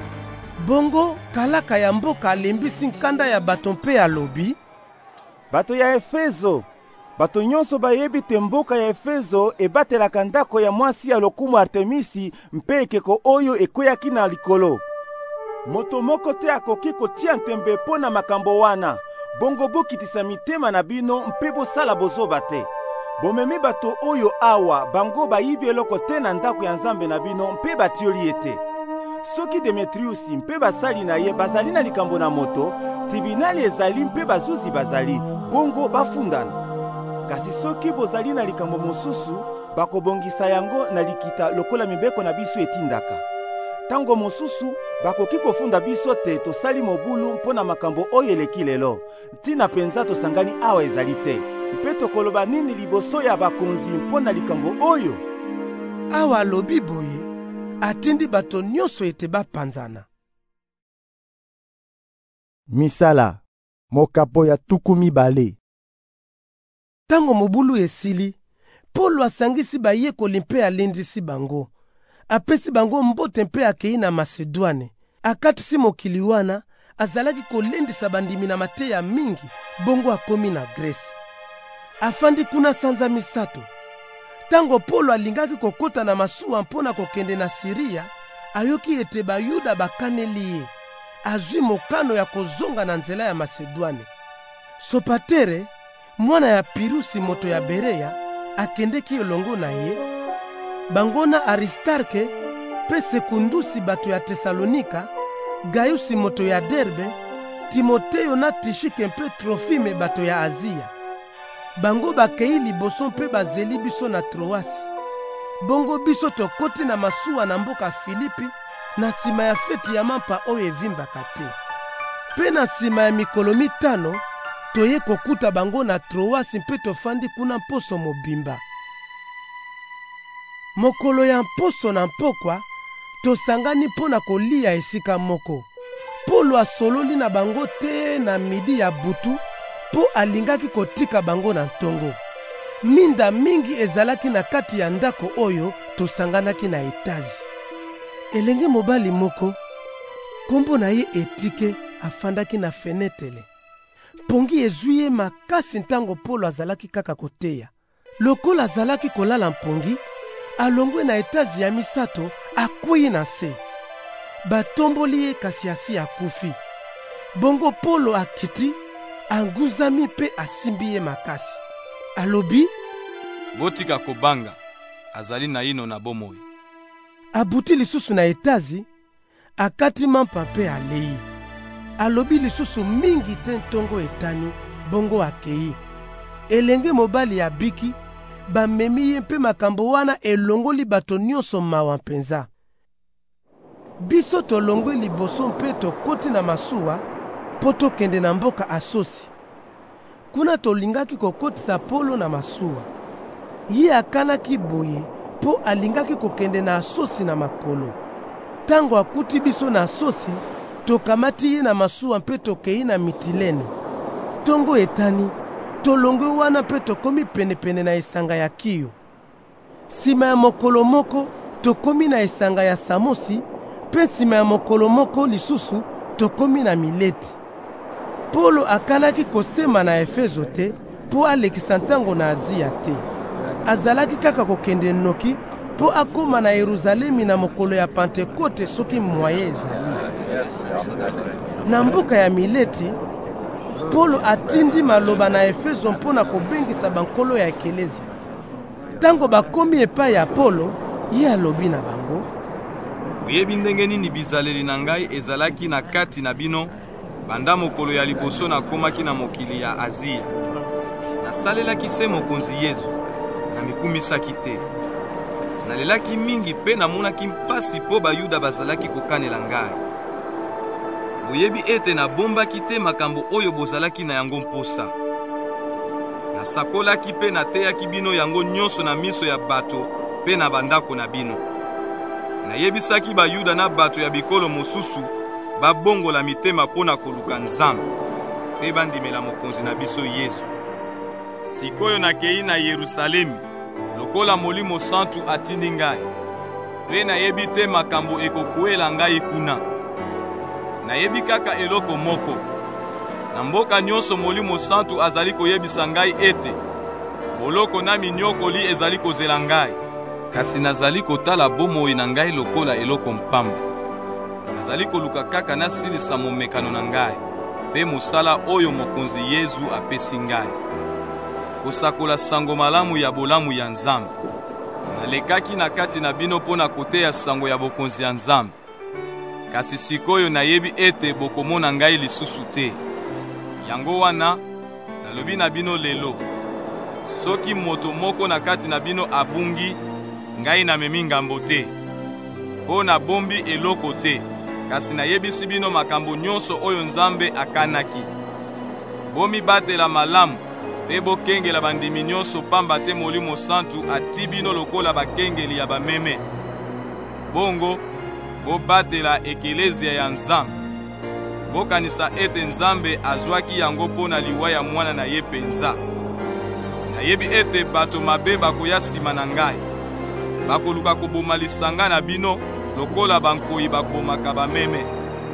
Bongo kalaka ya mboka alembisi nkanda ya bato mpe alobi, bato ya Efeso, bato nyonso bayebi te mboka ya Efeso ebatelaka ndako ya mwasi ya lokumu Artemisi mpe ekeko oyo ekweyaki na likolo. Moto moko te akoki kotia ntembe mpo na makambo wana. Bongo bokitisa mitema na bino mpe bosala bozoba te. Bomemi bato oyo awa bango bayibi eloko te na ndako ya Nzambe na bino mpe batioli ete. Soki Demetriusi mpe basali na ye bazali na likambo na moto, tribunali ezali mpe bazuzi bazali, bongo bafundana. Kasi soki bozali na likambo mosusu, bakobongisa yango na likita lokola mibeko na biso etindaka. Tango mosusu bakoki kofunda biso te tosali mobulu mpo na makambo oyo eleki lelo. Ntina penza tosangani awa ezali te. Mpe tokoloba nini liboso ya bakonzi mpo na likambo oyo? Awa alobi boye, atindi bato nyonso ete bapanzana. Misala, mokapo ya tuku mibale. Tango mobulu esili, Polo asangisi bayekoli mpe alendisi bango. Apesi bango mbote mpe akei na Masedwane. Akatisi mokili wana, azalaki kolendisa bandimi na mateya mingi, bongo akomi na Grese. Afandi kuna sanza misato. Tango Polo alingaki kokota na masuwa mpona kokende na Siria, ayoki ete bayuda bakaneli ye azwi mokano ya kozonga na nzela ya Masedwane. Sopatere mwana ya Pirusi moto ya Bereya akendeki elongo na ye. Bango na Aristarke pe Sekundusi bato ya Tesalonika, Gayusi moto ya Derbe, Timoteo na Tishike mpe Trofime bato ya Azia. Bango bakei liboso mpe bazeli biso na Troasi. Bongo biso tokoti na masuwa na mboka Filipi na sima ya feti ya mampa oyo evimbaka te. Pe na sima ya mikolo mitano toye kokuta bango na Troasi mpe tofandi kuna mposo mobimba. Mokolo ya mposo na mpokwa tosangani mpona kolia esika moko. Polo asololi na bango te na midi ya butu po alingaki kotika bango na ntongo. Minda mingi ezalaki na kati ya ndako oyo tosanganaki na etazi. Elenge mobali moko, kombo na ye Etike, afandaki na fenetele. Pongi ezwi ye makasi ntango Polo azalaki kaka koteya. Lokola azalaki kolala mpongi, alongwe na etazi ya misato akwei na se. Batomboli ye kasi asi akufi. Bongo Polo akiti, anguzami pe asimbi ye makasi. Alobi, botika kobanga, azali na ino na bomoi. Abuti lisusu na etazi, akati mampa pe alei. Alobi lisusu mingi te ntongo etani, bongo akei. Elenge mobali ya biki, bamemi ye mpe makambo wana elongoli bato nyonso mawa mpenza. Biso tolongwe liboso mpe tokoti na masuwa, po tokende na mboka Asosi. Kuna tolingaki kokotisa Polo na masuwa. Ye akanaki boye, po alingaki kokende na Asosi na makolo. Tango akuti biso na Asosi, tokamati ye na masuwa mpe tokei na Mitilene. Tongo etani, tolongwe wana mpe tokomi penepene na esanga ya Kio. Sima ya mokolo moko, tokomi na esanga ya Samosi, pe sima ya mokolo moko lisusu, tokomi na Mileti. Polo akanaki kosema na Efezo te, po alekisa ntango na Azia te. Azalaki kaka kokende noki, po akoma na Yeruzalemi na mokolo ya Pentekote soki mwaye ezali. Na mboka ya Mileti, Polo atindi maloba na Efezo mpona kobengisa bankolo ya ekelezia. Tango bakomi epai ya Polo, ye alobi na bango, boyebi ndenge nini bizaleli na ngai ezalaki na kati na bino banda mokolo ya liboso nakomaki na mokili ya Azia. Nasalelaki se mokonzi Yesu, namikumisaki te. Nalelaki mingi pe namonaki mpasi po bayuda bazalaki kokanela ngai. Boyebi ete nabombaki te makambo oyo bozalaki na yango mposa. Nasakolaki pe nateyaki bino yango nyonso na miso ya bato pe na bandako na bino. Nayebisaki bayuda na bato ya bikolo mosusu babongola mitema pona koluka Nzambe pe bandimela mokonzi na biso Yesu. Sikoyo nakei na Yerusalemi lokola Molimo Santu atindi ngai, pe nayebi te makambo ekokwela ngai kuna. Nayebi kaka eloko moko, na mboka nyonso Molimo Santu azali koyebisa ngai ete boloko na minyokoli ezali kozela ngai, kasi nazali kotala bomoi na ngai lokola eloko mpamba. Nazali koluka kaka nasilisa momekano na ngai pe mosala oyo mokonzi Yesu apesi ngai, kosakola sango malamu ya bolamu ya Nzambe. Nalekaki na kati na bino pona koteya sango ya bokonzi ya Nzambe, kasi sikoyo nayebi ete bokomona ngai lisusu te. Yango wana nalobi na bino lelo, soki moto moko na kati na bino abungi, ngai namemi ngambo te, po nabombi eloko te, kasi nayebisi bino makambo nyonso oyo Nzambe akanaki. Bomibatela malamu pe bokengela bandimi nyonso, pamba te Molimo Santu ati bino lokola bakengeli ya bameme. Bongo bobatela ekelezia ya Nzambe, bokanisa ete Nzambe azwaki yango pona liwa ya mwana na ye penza. Nayebi ete bato mabe bakoya sima na ngai, bakoluka koboma lisanga na bino lokola bankoyi bakomaka bameme.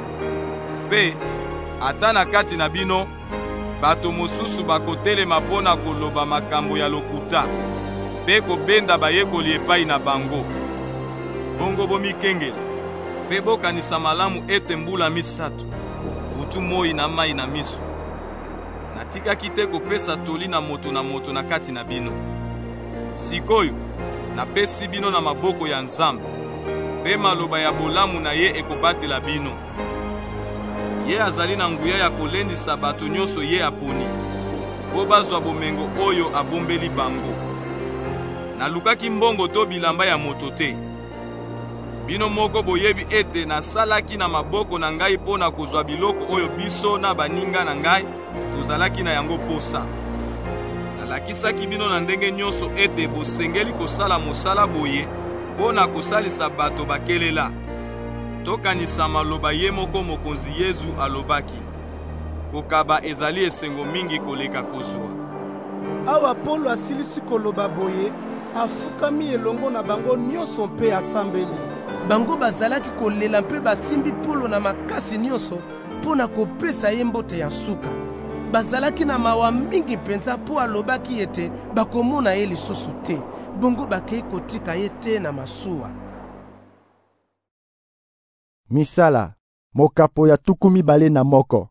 Pe ata na kati na bino bato mosusu bakotelema pona koloba makambo ya lokuta pe kobenda bayekoli epai na bango. Bongo bomikengela, mpe bokanisa malamu ete mbula misato butu moi na mai na miso natikaki te kopesa toli na moto na kati na bino. Sikoyo napesi bino na maboko ya Nzambe, mpe maloba ya bolamu na ye ekobatela bino. Ye azali na nguya ya kolendisa bato nyonso ye aponi, po bazwa bomengo oyo abombeli bango. Nalukaki mbongo to bilamba ya moto te. Bino moko boyebi ete nasalaki na maboko na ngai mpo na kozwa biloko oyo biso na baninga na ngai tozalaki na yango posa. Nalakisaki bino na ndenge nyonso ete bosengeli kosala mosala boye mpo na kosalisa bato bakelela. Tokanisa maloba ye moko mokonzi Yesu alobaki: kokaba ezali esengo mingi koleka kozwa. Awa Polo asilisi koloba boye, afukami elongo na bango nyonso mpe asambeli. Bango bazalaki kolela mpe basimbi Polo na makasi nyonso mpo na kopesa ye mbote ya suka. Bazalaki na mawa mingi mpenza mpo alobaki ete bakomona ye lisusu te, bongo bakei kotika ye te na masuwa. Misala, mokapo ya 21.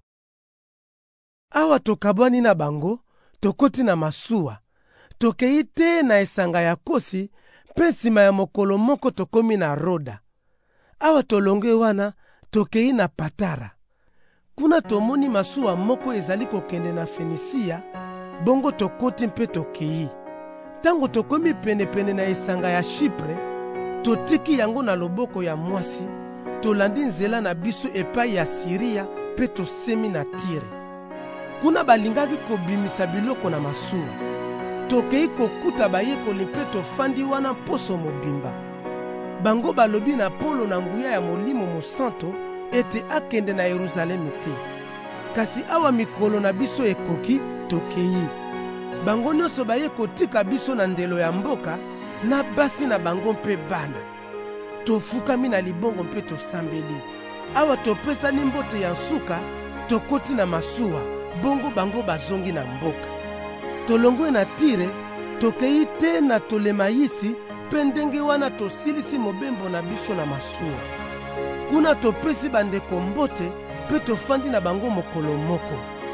Awa tokabwani na bango, tokoti na masuwa. Tokei te na esanga ya kosi, mpe nsima ya mokolo moko tokomi na Roda. Awa tolonge wana, tokei na Patara. Kuna tomoni masuwa moko ezali kokende na Fenisia, bongo tokoti mpe tokei. Tango tokomi pene na esanga ya Chypre, totiki yango na loboko ya mwasi, tolandi nzela na biso epai ya Siria mpe tosemi na Tire. Kuna balingaki kobimisa biloko na masuwa. Tokei kokuta bayekoli mpe tofandi wana poso mobimba. Bango balobi na Polo na nguya ya Molimo Mosanto ete akende na Yerusalemi te. Kasi awa mikolo na biso ekoki, tokei. Bango nyonso baye kotika biso na ndelo ya mboka, na basi na bango mpe bana. Tofukami na libongo mpe tosambeli. Awa topesani mbote ya nsuka, tokoti na masuwa, bongo bango bazongi na mboka. Tolongwe na Tire, tokei te na Tolemayisi, mpe ndenge wana tosilisi mobembo na biso na masuwa. Kuna topesi bandeko mbote, mpe tofandi na bango mokolo moko.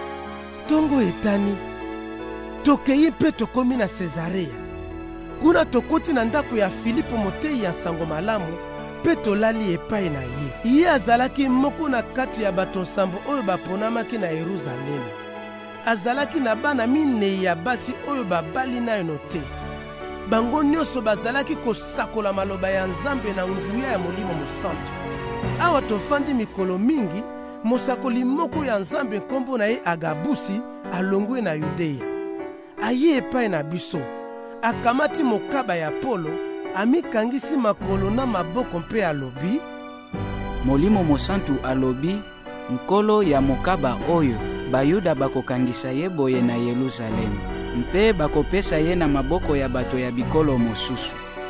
Tongo etani, tokei mpe tokomi na Cesarea. Kuna tokoti na ndako ya Filipo motei ya sango malamu, mpe tolali epai na ye. Ye azalaki moko na kati ya bato nsambo oyo baponamaki na Yerusalemi. Azalaki na bana minei ya basi oyo babali naino te. Bango nyonso bazalaki kosakola maloba ya Nzambe na nguya ya Molimo Mosanto. Awa tofandi mikolo mingi, mosakoli moko ya Nzambe nkombo na ye Agabusi alongwe na Yudea. Aye epai na biso, akamati mokaba ya Polo, amikangisi makolo na maboko mpe alobi: Molimo Mosantu alobi, nkolo ya mokaba oyo bayuda bakokangisa ye boye na Yerusalemi, mpe bakopesa ye na maboko ya bato ya bikolo mosusu.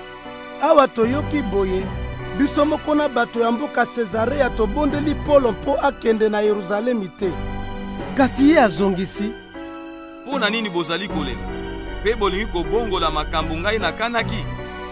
Awa toyoki boye, biso moko na bato ya mboka Cesarea tobondeli Polo mpo akende na Yerusalemi te. Kasi ye azongisi: mpo na nini bozali kolela, mpe bolingi kobongola makambo ngai nakanaki?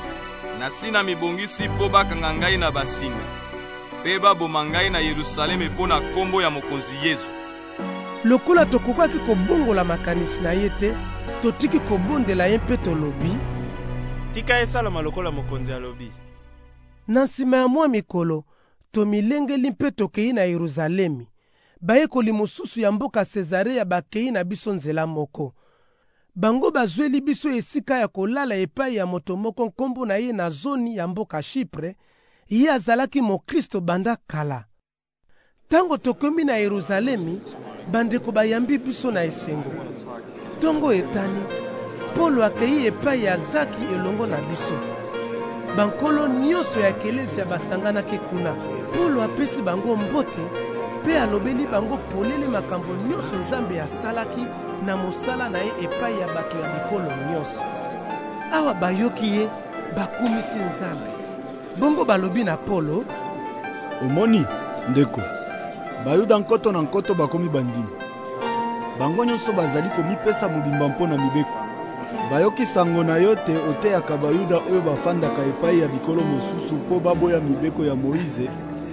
Nasina mibongisi mpo bakanga ngai na basinga, mpe baboma ngai na Yerusalemi mpo na kombo ya mokonzi Yesu. Lokola tokokaki kobongola makanisi na ye te, totiki kobondela ye mpe tolobi: tika esalama lokola mokonzi alobi. Na nsima ya mwa mikolo, tomilengeli mpe tokei na Yerusalemi. Bayekoli mosusu ya mboka Cesarea bakei na biso nzela moko. Bango bazweli biso esika ya kolala epai ya moto moko nkombo na ye na zoni ya mboka Chypre, ye azalaki mokristo banda kala. Tango tokomi na Yerusalemi, bandeko bayambi biso na esengo. Tongo etani, Polo akei epai ya Zaki elongo na biso. Bankolo nyonso ya ekelezia basanganaki kuna. Polo apesi bango mbote, mpe alobeli bango polele makambo nyonso Nzambe asalaki na mosala na ye epai ya bato ya bikolo nyonso. Awa bayoki ye, bakumisi Nzambe. Bongo balobi na Polo: omoni, ndeko, bayuda nkoto na nkoto bakomi bandimi. Bango nyonso bazali komipesa mobimba mpo na mibeko. Bayoki sango na yo te oteyaka bayuda oyo bafandaka epai ya bikolo mosusu mpo baboya mibeko ya Moize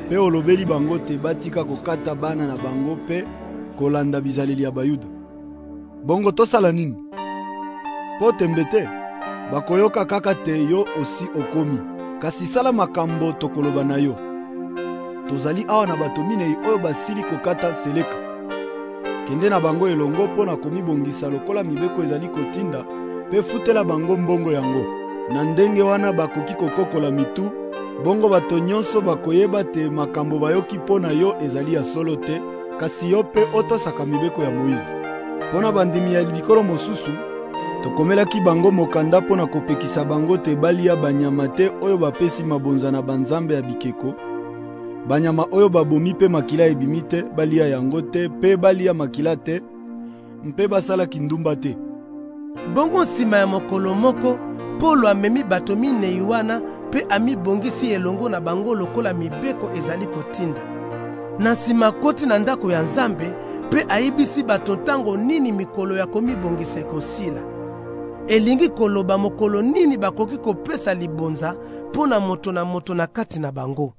mpe olobeli bango te batika kokata bana na bango mpe kolanda bizaleli ya Bayuda. Bongo tosala nini? Po tembe te, bakoyoka kaka te yo osi okomi, kasi sala makambo tokoloba na yo. Tozali awa na bato minei oyo basili kokata seleka. Kende na bango elongo mpo na komibongisa lokola mibeko ezali kotinda, mpe futela bango mbongo yango. Na ndenge wana bakoki kokokola mitu, bongo bato nyonso bakoyeba te makambo bayoki mpo na yo ezali ya solo te, kasi yo mpe otosaka mibeko ya Moïse. Mpo na bandimi ya bikolo mosusu, tokomelaki bango mokanda mpo na kopekisa bango te balia banyama te oyo bapesi mabonza na banzambe ya bikeko, banyama oyo babomi mpe makila ebimi te balia yango te mpe balia makila te mpe basalaki ndumba te. Bongo nsima ya mokolo moko, Polo amemi bato minei wana mpe amibongisi elongo na bango lokola mibeko ezali kotinda. Na nsima koti na ndako ya Nzambe mpe ayebisi bato ntango nini mikolo ya komibongisa ekosila. Elingi koloba mokolo nini bakoki kopesa libonza mpo na moto na kati na bango.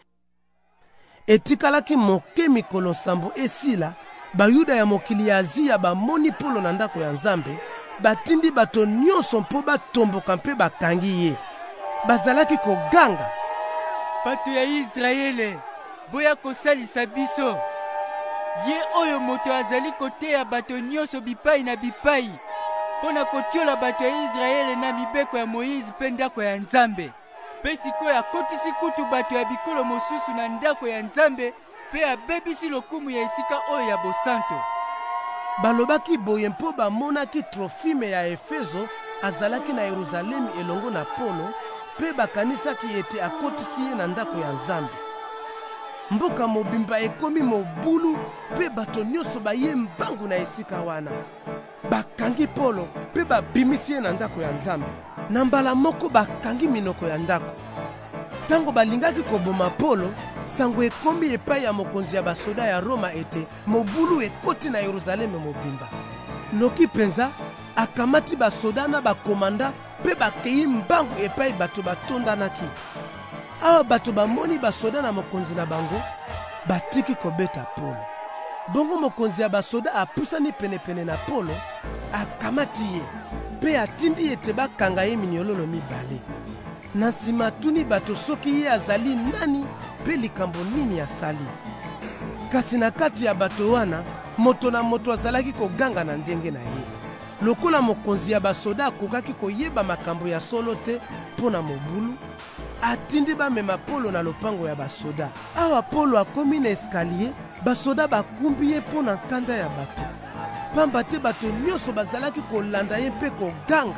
Etikalaki moke mikolo nsambo esila, Bayuda ya mokili ya Azia bamoni Polo na ndako ya Nzambe, batindi bato nyonso mpo batomboka mpe bakangi ye. Bazalaki koganga: bato ya Israele, boya kosalisa biso. Ye oyo moto azali koteya bato nyonso bipai na bipai, mpo na kotiola bato ya Israele na mibeko ya Moïse mpe ndako ya Nzambe. Mpe sikoyo akotisi kutu bato ya bikolo mosusu na ndako ya Nzambe mpe abebisi lokumu ya esika oyo ya bosanto. Balobaki boye mpo bamonaki Trofime ya Efezo azalaki na Yerusalemi elongo na Polo, mpe bakanisaki ete akotisi ye na ndako ya Nzambe. Mboka mobimba ekomi mobulu mpe bato nyonso baye mbangu na esika wana. Bakangi Polo mpe babimisi ye na ndako ya Nzambe. Na mbala moko bakangi minoko ya ndako. Tango balingaki koboma Polo, sango ekomi epai ya mokonzi ya basoda ya Roma ete mobulu ekoti na Yerusalemi mobimba. Noki penza akamati basoda na bakomanda mpe bakei mbangu epai bato batondanaki. Awa bato bamoni basoda na mokonzi na bango, batiki kobeta Polo. Bongo mokonzi ya basoda apusani penepene na Polo, akamati ye, mpe atindi ete bakanga ye minyololo mibale. Na nsima tuni bato soki ye azali nani mpe likambo nini asali. Kasi na kati ya bato wana, moto na moto azalaki koganga na ndenge na ye. Lokola mokonzi ya basoda akokaki koyeba makambo ya solo te mpo na mobulu, atindi bamema Polo na lopango ya basoda. Awa Polo akomi na eskalier, basoda bakumbi ye mpo na nkanda ya bato. Pamba te bato nyonso bazalaki kolanda ye mpe koganga: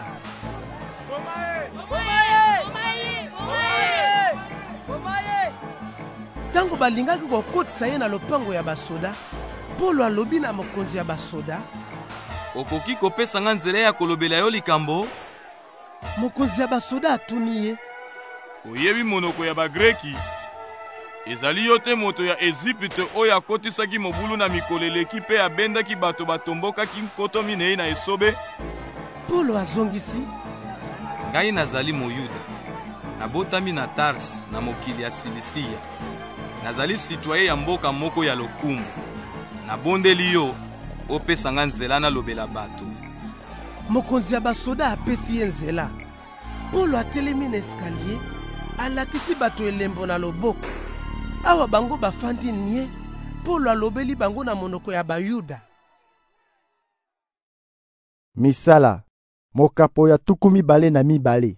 Tango balingaki kokotisa ye na lopango ya basoda, Polo alobi na mokonzi ya basoda: okoki kopesa nga nzela ya kolobela yo likambo? Mokonzi ya basoda atuni ye: oyebi monoko ya Bagreki? Ezali yo te moto ya Ezipite oyo akotisaki mobulu na mikolo eleki mpe abendaki bato batombokaki nkoto minei na esobe? Polo azongisi: ngai nazali Moyuda, nabotami na Tars na mokili ya Silisia. Nazali sitwaye ya mboka moko ya lokumu. Nabondeli yo opesa nga nzela nalobela bato. Mokonzi ya basoda apesi ye nzela. Polo atelemi na eskalier, alakisi bato elembo na loboko. Awa bango bafandi nie, Polo alobeli bango na monoko ya Bayuda. Misala, mokapo ya 12.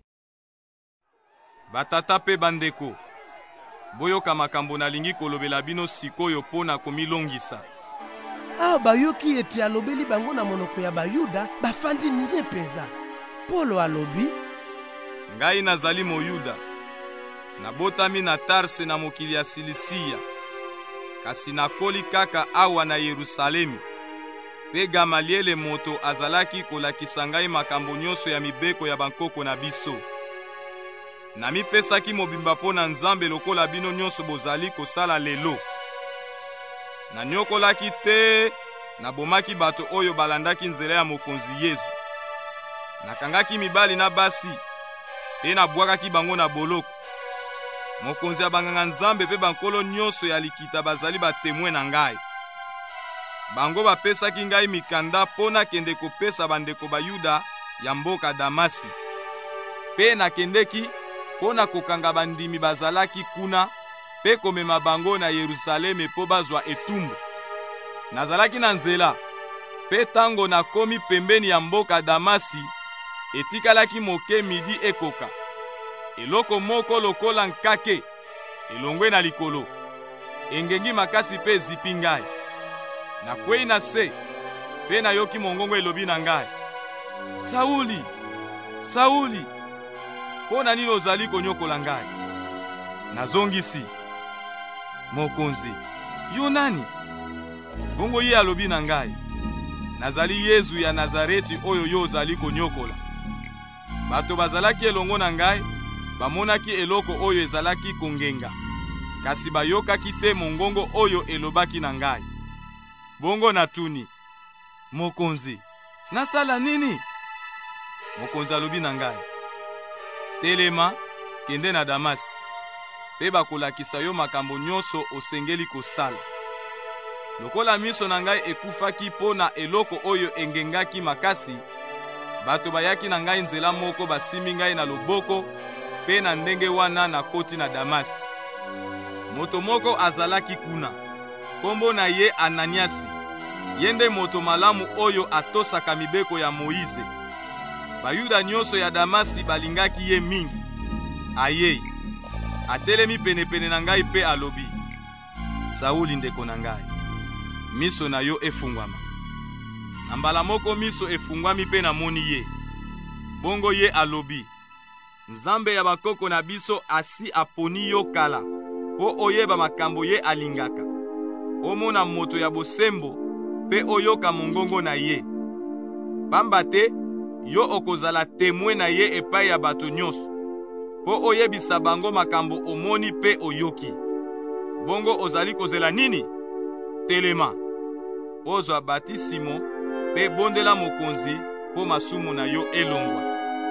Batata pe bandeko, boyoka makambo nalingi kolobela bino sikoyo mpo na komilongisa. Awa bayoki ete alobeli bango na monoko ya Bayuda, bafandi nie penza. Polo alobi: ngai nazali Moyuda, nabotami na Tarse na mokili ya Silisia, kasi nakoli kaka awa na Yerusalemi. Pe Gamaliele moto azalaki kolakisa ngai makambo nyonso ya mibeko ya bankoko na biso. Namipesaki mobimba mpo na Nzambe lokola bino nyonso bozali kosala lelo. Nanyokolaki te, nabomaki bato oyo balandaki nzela ya mokonzi Yesu. Nakangaki mibali na basi, pe nabwakaki bango na boloko. mokonzi ya banganga nzambe mpe bankolo nyonso ya likita bazali batemwe na ngai. Bango bapesaki ngai mikanda mpo nakende kopesa bandeko bayuda ya mboka Damasi. Mpe nakendeki mpo na kokanga bandimi bazalaki kuna mpe komema bango na Yerusaleme mpo bazwa etumbu. Nazalaki na nzela, mpe tango nakomi pembeni ya mboka Damasi, etikalaki moke midi ekoka. Eloko moko lokola nkake elongwe na likolo, engengi makasi mpe ezipi ngai. Nakwei na se, mpe nayoki mongongo elobi na ngai: Sauli, Sauli, mpo na nini ozali konyokola ngai? Nazongisi: Mokonzi, yo nani? Bongo ye alobi na ngai: Nazali Yesu ya Nazareti oyo yo ozali konyokola. Bato bazalaki elongo na ngai bamonaki eloko oyo ezalaki kongenga, kasi bayokaki te mongongo oyo elobaki na ngai. Bongo natuni: Mokonzi, nasala nini? Mokonzi alobi na ngai: Telema, kende na Damasi, mpe bakolakisa yo makambo nyonso osengeli kosala. Lokola miso na ngai ekufaki mpo na eloko oyo engengaki makasi, bato bayaki na ngai nzela moko basimi ngai na loboko, mpe na ndenge wana nakoti na Damasi. Moto moko azalaki kuna, kombo na ye Ananiasi, ye nde moto malamu oyo atosaka mibeko ya Moize. Bayuda nyonso ya Damasi balingaki ye mingi. Ayei, atelemi penepene na ngai mpe alobi: Sauli ndeko na ngai, miso na yo efungwama. Na mbala moko miso efungwami mpe namoni ye. Bongo ye alobi: Nzambe ya bakoko na biso asi aponi yo kala, po oyeba makambo ye alingaka. Omona moto ya bosembo, pe oyoka mongongo na ye. Pamba te, yo okozala temwe na ye epai ya bato nyonso, po oyebisa bango makambo omoni pe oyoki. Bongo ozali kozela nini? Telema, ozwa batisimo, pe bondela mokonzi, po masumu na yo elongwa.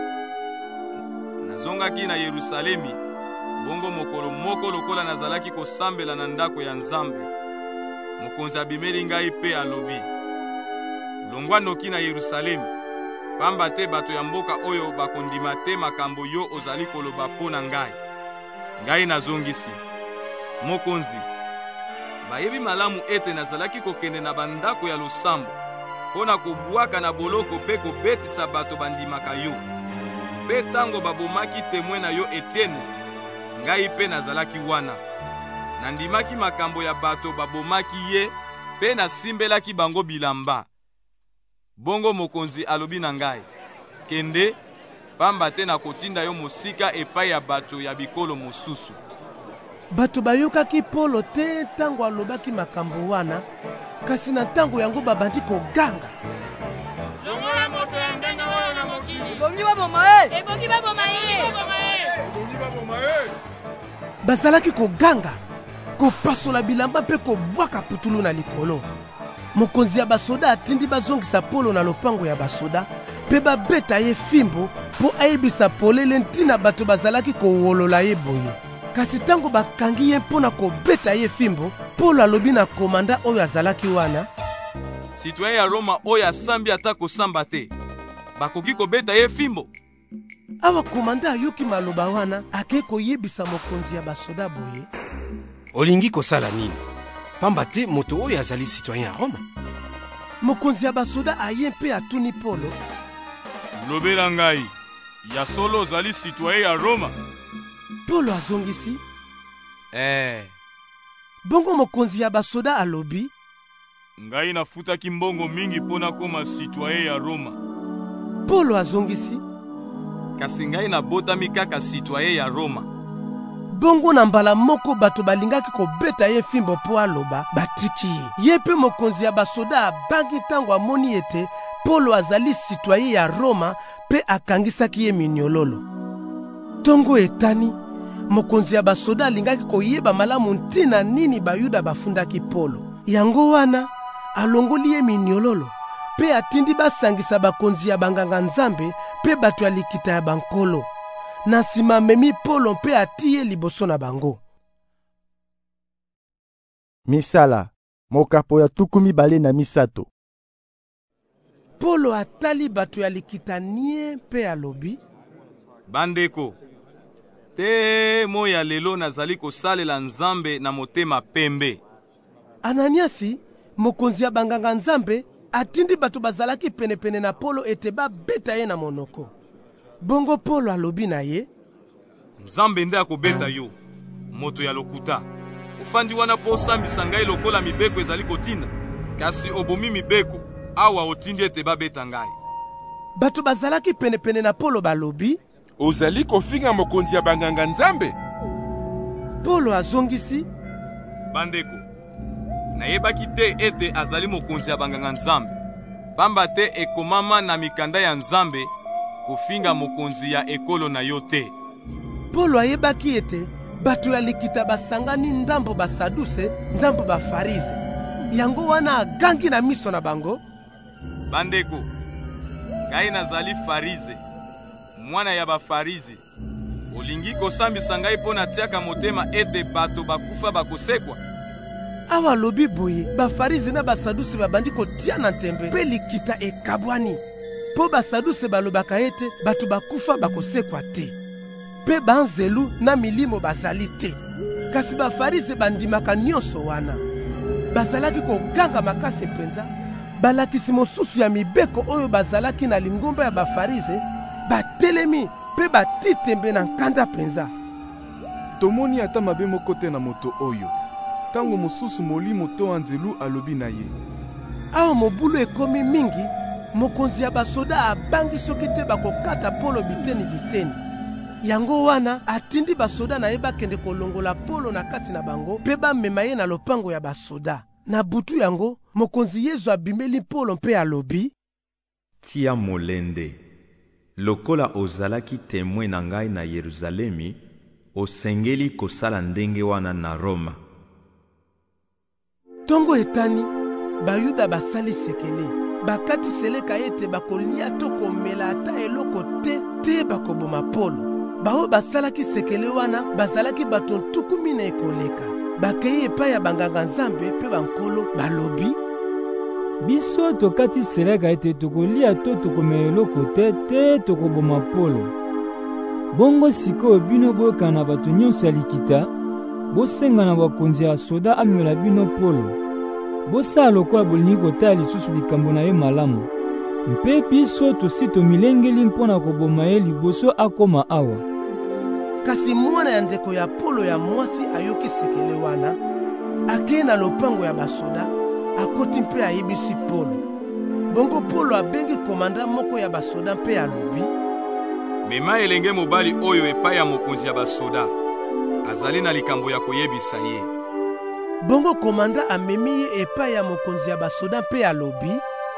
Nazongaki na Yerusalemi, bongo mokolo moko lokola nazalaki kosambela na ndako ya Nzambe. Mokonzi abimeli ngai pe alobi: Longwa noki na Yerusalemi, pamba te bato ya mboka oyo bakondima te makambo yo ozali koloba mpo na ngai. Ngai nazongisi: Mokonzi, bayebi malamu ete nazalaki kokende na bandako ya losambo mpo na kobwaka na boloko mpe kobetisa bato bandimaka yo. Mpe tango babomaki temwe na yo Etienne, ngai mpe nazalaki wana. Nandimaki makambo ya bato babomaki ye, mpe nasimbelaki bango bilamba. Bongo mokonzi alobi na ngai: Kende, pamba te nakotinda yo mosika epai ya bato ya bikolo mosusu. Bato bayokaki Polo te tango alobaki makambo wana, kasi na tango yango babandi koganga: Longola moto ya ndenge wana na mokili. Ebongi baboma ye! Ebongi baboma ye! Ebongi baboma ye! Bazalaki koganga, kopasola bilamba mpe kobwaka putulu na likolo. Mokonzi ya basoda atindi bazongisa Polo na lopango ya basoda, mpe babeta ye fimbo mpo ayebisa polele ntina bato bazalaki kowolola ye boye. Kasi tango bakangi ye mpo na kobeta ye fimbo, Polo alobi na komanda oyo azalaki wana: Citoyen ya Roma oyo asambi ata kosamba te, bakoki kobeta ye fimbo? Awa komanda ayoki maloba wana, ake koyebisa mokonzi ya basoda boye: Olingi kosala nini? Pamba te moto oyo azali citoyen ya Roma. Mokonzi ya basoda aye mpe atuni Polo: Lobela ngai, ya solo ozali citoyen ya Roma? Polo azongisi: Bongo mokonzi ya basoda alobi: Ngai nafutaki mbongo mingi mpo na koma citoyen ya Roma. Polo azongisi: Kasi ngai nabotami kaka citoyen ya Roma. Bongo na mbala moko bato balingaki kobeta ye fimbo po aloba, batiki ye. Ye pe mokonzi ya basoda abangi tango amoni ete Polo azali citoyen ya Roma, pe akangisaki ye minyololo. Tongo etani, mokonzi ya basoda alingaki koyeba malamu ntina nini bayuda bafundaki Polo. Yango wana alongoli ye minyololo, pe atindi basangisa bakonzi ya banganga nzambe pe bato ya likita ya bankolo. na nsima amemi Polo mpe atie liboso na bango. Misala, mokapo ya 23. Polo atali bato ya likitanie mpe alobi: bandeko, te moya lelo nazali kosalela Nzambe na motema pembe. Ananiasi, mokonzi ya banganga Nzambe, atindi bato bazalaki penepene na Polo ete babeta ye na monoko. Bongo Polo alobi na ye: Nzambe nde akobeta yo, moto ya lokuta. Ofandi wana po osambisa ngai lokola mibeko ezali kotinda, kasi obomi mibeko awa otindi ete babeta ngai. Bato bazalaki penepene na Polo balobi: ozali kofinga mokonzi ya banganga Nzambe? Polo azongisi: bandeko, nayebaki te ete azali mokonzi ya banganga Nzambe, pamba te ekomama na mikanda ya Nzambe kofinga mokonzi ya ekolo na yo te. Polo ayebaki ete bato ya likita basangani ndambo basaduse, ndambo bafarize. Yango wana agangi na miso na bango: bandeko, ngai nazali farize, mwana ya bafarize. Olingi kosambisa ngai mpo natiaka motema ete bato bakufa bakosekwa? Awa lobi boye, bafarize na basaduse babandi kotia na ntembe mpe likita ekabwani. Po basaduse balobaka ete bato bakufa bakosekwa te, pe banzelu na milimo bazali te. Kasi bafarize bandimaka nyonso wana. Bazalaki koganga makasi mpenza, balakisi mosusu ya mibeko oyo bazalaki na lingomba ya bafarize, batelemi pe batitembe na nkanda mpenza. Tomoni ata mabe moko te na moto oyo. Tango mosusu molimo to anzelu alobi na ye. Awa mobulu ekomi mingi, mokonzi ya basoda abangi soki te bakokata Polo biteni. Yango wana atindi basoda na ye bakende kolongola Polo na kati na bango mpe bamema ye na lopango ya basoda. Na butu yango, mokonzi Yesu abimeli Polo mpe alobi: tia molende, lokola ozalaki témoin na ngai na Yerusalemi, osengeli kosala ndenge wana na Roma. Tongo etani, bayuda basali sekele, bakati seleka ete bakolia to komela ata eloko te bakoboma Polo. Bao basalaki sekele wana bazalaki bato 10,000 ekoleka. Bakei epai ya banganga Nzambe pe bankolo balobi: biso tokati seleka ete tokolia to tokomela eloko te tokoboma Polo. Bongo sikoyo bino boyokana bato nyonso ya likita, bosenga na bakonzi ya soda amemela bino Polo. Bosala lokola bolingi kotala lisusu likambo na ye malamu. Mpe biso tosi tomilengeli mpona koboma ye liboso akoma awa. Kasi mwana ya ndeko ya Polo ya mwasi ayoki sekele wana, akei na lopango ya basoda, akoti mpe ayebisi Polo. Bongo Polo abengi komanda moko ya basoda mpe alobi: mema elenge mobali oyo epai ya mokonzi ya basoda, azali na likambo ya koyebisa ye. Bongo komanda amemi ye epai ya mokonzi ya basoda mpe alobi: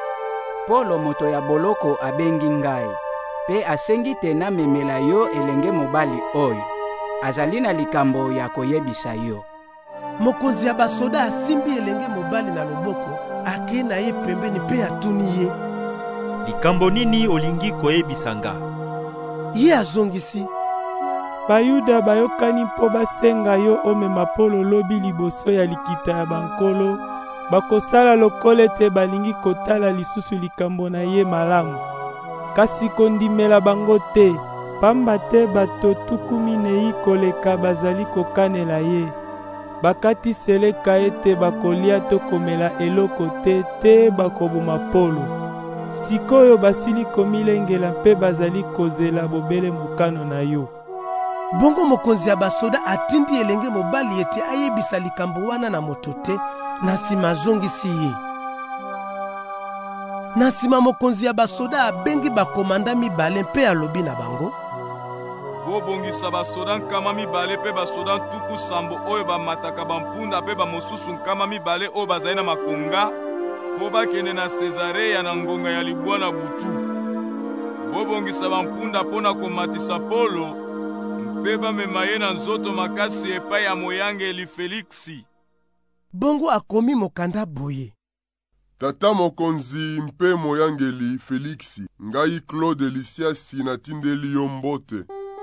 Polo moto ya boloko abengi ngai, pe asengi te namemela yo elenge mobali oyo, azali na likambo ya koyebisa yo. Mokonzi ya basoda asimbi elenge mobali na loboko, akei na ye pembeni mpe atuni ye: likambo nini olingi koyebisa nga? Ye azongisi: bayuda bayokani mpo basenga yo omema Polo lobi liboso ya likita ya bankolo, bakosala lokola ete balingi kotala lisusu likambo na ye malamu. Kasi kondimela bango te, pamba te bato 10,000 koleka bazali kokanela ye. Bakati seleka ete bakolia to komela eloko te bakoboma Polo. Sikoyo basili komilengela mpe bazali kozela bobele mokano na yo. Bongo mokonzi ya basoda atindi elenge mobali ete ayebisa likambo wana na moto te, na nsima azongisi ye. Na nsima mokonzi ya basoda abengi bakomanda mibale mpe alobi na bango: bobongisa basoda 200 mpe basoda 700 oyo bamataka bampunda mpe bamosusu 200 oyo bazali na makonga mpo bakende na Cesarea na ngonga ya libwa na butu. Bobongisa bampunda mpo na komatisa Polo mpe bamema ye na nzoto makasi epai ya moyangeli Feliksi. Bongo akomi mokanda boye: tata mokonzi mpe moyangeli Feliksi, ngai Claude Lisiasi natindeli yo mbote.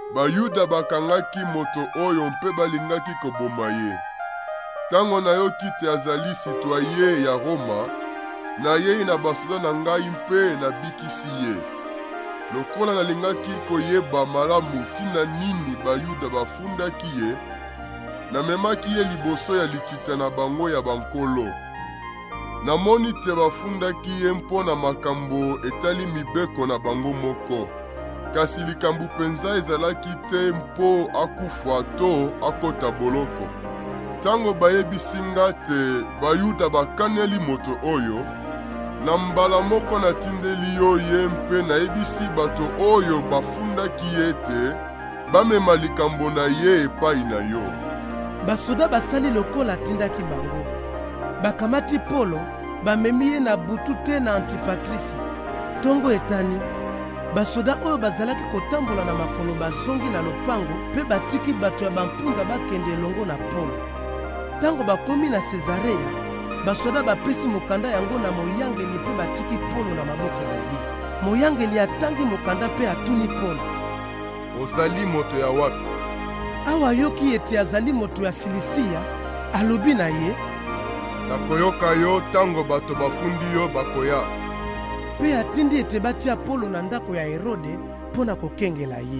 bayuda bakangaki moto oyo mpe balingaki koboma ye. Tango nayoki te azali sitwaye ya Roma, nayei na basoda na ngai mpe nabikisi ye. Lokola nalingaki koyeba malamu tina nini bayuda bafundaki ye, namemaki ye liboso ya likita na bango ya bankolo. Namoni te bafundaki ye mpo na makambo etali mibeko na bango moko, kasi likambo penza ezalaki te mpo akufa to akota boloko. Tango bayebisi nga te bayuda bakaneli moto oyo, na mbala moko natindeli yo ye mpe nayebisi bato oyo bafundaki ye te bamema likambo na ye epai na yo. Basoda basali lokola atindaki bango. Bakamati Polo, bamemi ye na butu te na Antipatrisi. Tongo etani, basoda oyo bazalaki kotambola na makolo bazongi na lopango mpe batiki bato ya bampunda bakende elongo na Polo. Tango bakomi na Cesarea, basoda bapesi mokanda yango na moyangeli mpe batiki Polo na maboko na ye. Moyangeli atangi mokanda mpe atuni Polo. Ozali moto ya wapi? Awa yoki ete azali moto ya Silisia, alobi na ye, nakoyoka yo tango bato bafundi yo bakoya. Mpe atindi ete batia Polo na ndako ya Herode mpo na kokengela ye.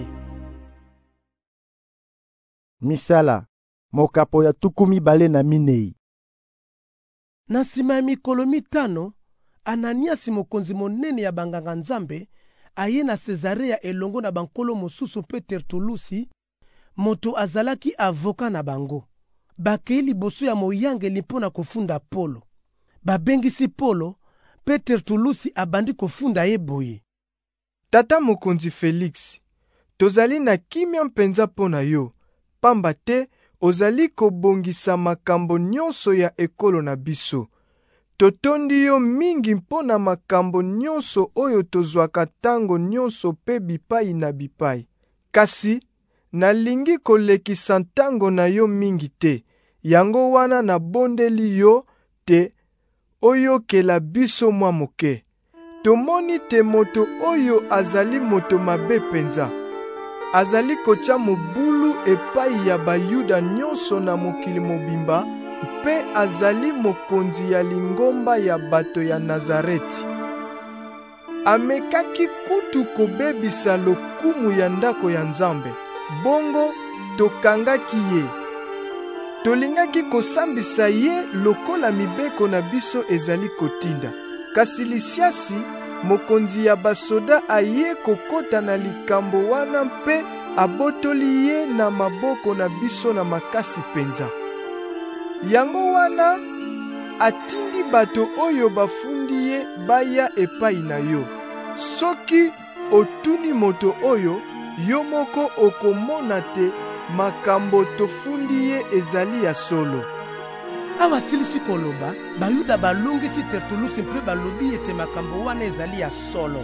Misala, mokapo ya 24. Na nsima ya mikolo 5, Ananiasi mokonzi monene ya banganga nzambe aye na Cesarea elongo na bankolo mosusu mpe Tertulusi, moto azalaki avoka na bango. Bakei liboso ya moyangeli mpo na kofunda Polo. Babengisi Polo, mpe Tertulusi abandi kofunda ye boye. Tata mokonzi Felix, tozali na kimia mpenza mpo na yo, pamba te ozali kobongisa makambo nyonso ya ekolo na biso. Totondi yo mingi mpo na makambo nyonso oyo tozwaka tango nyonso pe bipai na bipai. Kasi nalingi kolekisa ntango na yo mingi te, yango wana nabondeli yo te oyokela biso mwa moke. Tomoni te moto oyo azali moto mabe penza. Azali kotia mobulu epai ya bayuda nyonso na mokili mobimba, mpe azali mokonzi ya lingomba ya bato ya Nazareti. Amekaki kutu kobebisa lokumu ya ndako ya Nzambe, bongo tokangaki ye. Tolingaki kosambisa ye lokola mibeko na biso ezali kotinda. Kasi Lisiasi, mokonzi ya basoda aye kokota na likambo wana mpe abotoli ye na maboko na biso na makasi penza. Yango wana atindi bato oyo bafundi ye baya epai na yo. Soki otuni moto oyo, yo moko okomona te makambo tofundi ye ezali ya solo. Awa silisi koloba, bayuda balongisi Tertulusi mpe balobi ete makambo wana ezali ya solo.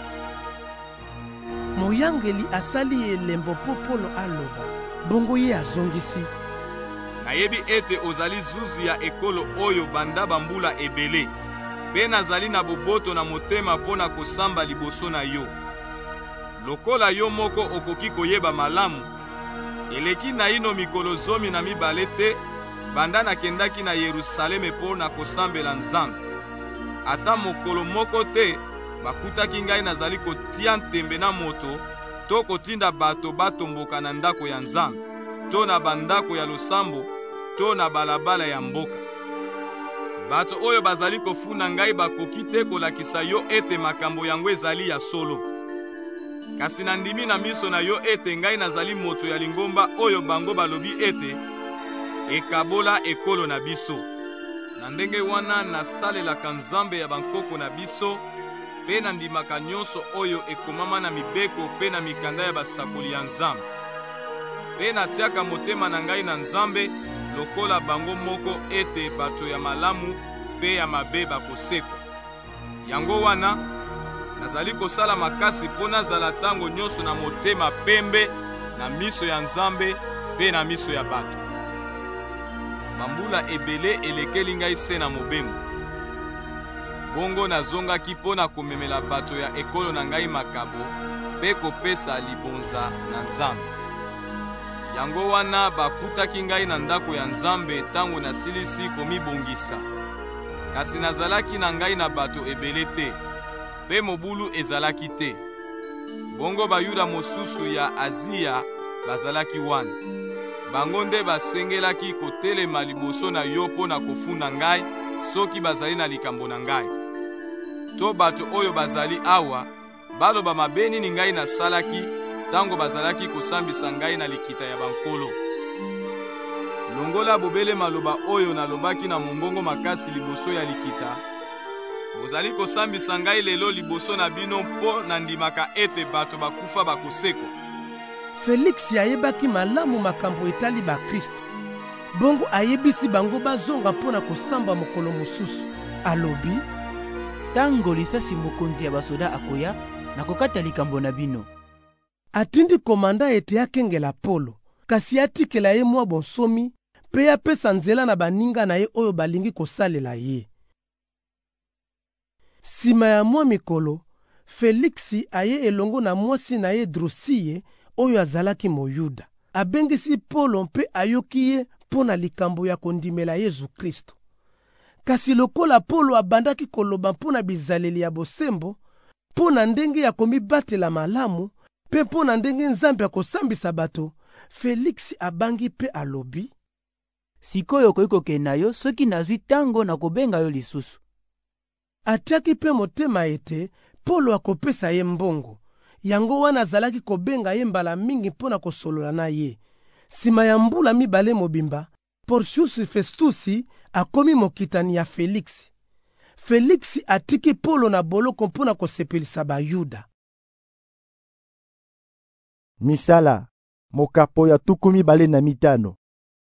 Moyangeli asali elembo po Polo aloba, bongo ye azongisi. Nayebi ete ozali zuzi ya ekolo oyo banda bambula ebele, mpe nazali na boboto na motema mpo na kosamba liboso na yo. Lokola yo moko okoki koyeba malamu, eleki na ino mikolo 12 te, banda nakendaki na Yerusaleme mpo na kosambela Nzambe. Ata mokolo moko te, bakutaki ngai nazali kotia ntembe na moto, to kotinda bato batomboka na ndako ya Nzambe, to na bandako ya losambo, to na balabala ya mboka. Bato oyo bazali kofunda ngai bakoki te kolakisa yo ete makambo yango ezali ya solo. Kasi nandimi na miso na yo ete ngai nazali moto ya lingomba oyo bango balobi ete ekabola ekolo na biso. Na ndenge wana nasalelaka Nzambe ya bankoko na biso, pe nandimaka nyonso oyo ekomama na mibeko pe na mikanda ya basakoli ya Nzambe. Pe natiaka motema na ngai na Nzambe lokola bango moko ete bato ya malamu pe ya mabe bakosekwa. Yango wana nazali kosala makasi mpo nazala tango nyonso na motema pembe na miso ya Nzambe pe na miso ya bato. Bambula ebele elekeli ngai se na mobembo. bongo nazongaki mpo na komemela bato ya ekolo na ngai makabo mpe kopesa libonza na Nzambe. Yango wana bakutaki ngai na ndako ya Nzambe ntango nasilisi komibongisa. Kasi nazalaki na ngai na bato ebele te, mpe mobulu ezalaki te. Bongo bayuda mosusu ya Azia bazalaki wana. Bango nde basengelaki kotelema liboso na yo mpo na kofunda ngai soki bazali na likambo na ngai. To bato oyo bazali awa baloba mabe nini ngai nasalaki ntango bazalaki kosambisa ngai na likita ya bankolo. Longola bobele maloba oyo nalobaki na mongongo makasi liboso ya likita, bozali kosambisa ngai lelo liboso na bino mpo na ndimaka ete bato bakufa bakoseko. Felix ayebaki malamu makambo etali bakristo, bongo ayebisi bango bazonga mpo na kosamba mokolo mosusu. Alobi, tango lisasi mokonzi ya basoda akoya na kokata likambo na bino. Atindi komanda ete akengela Polo, kasi atikela ye mwa bonsomi mpe apesa nzela na baninga na ye oyo balingi kosalela ye. Sima ya mwa mikolo, Felix aye elongo na mwasi na ye Drusiye oyo azalaki Moyuda. Abengisi Polo mpe ayoki ye mpo na likambo ya kondimela Yesu Kristo. Kasi lokola Polo abandaki koloba mpo na bizaleli ya bosembo, mpo na ndenge ya komibatela malamu, mpe mpo na ndenge Nzambe akosambisa bato, Felix abangi mpe alobi, sikoyo okoki kokenda yo soki nazwi tango na kobenga yo lisusu. Atiaki mpe motema ete Polo akopesa ye mbongo. Yango wana azalaki kobenga ye mbala mingi mpo na kosolola na ye. Sima ya mbula mibale mobimba, Porcius Festusi akomi mokitani ya Felix. Felix atiki Polo na boloko mpo na kosepelisa bayuda. Misala, mokapo ya 25.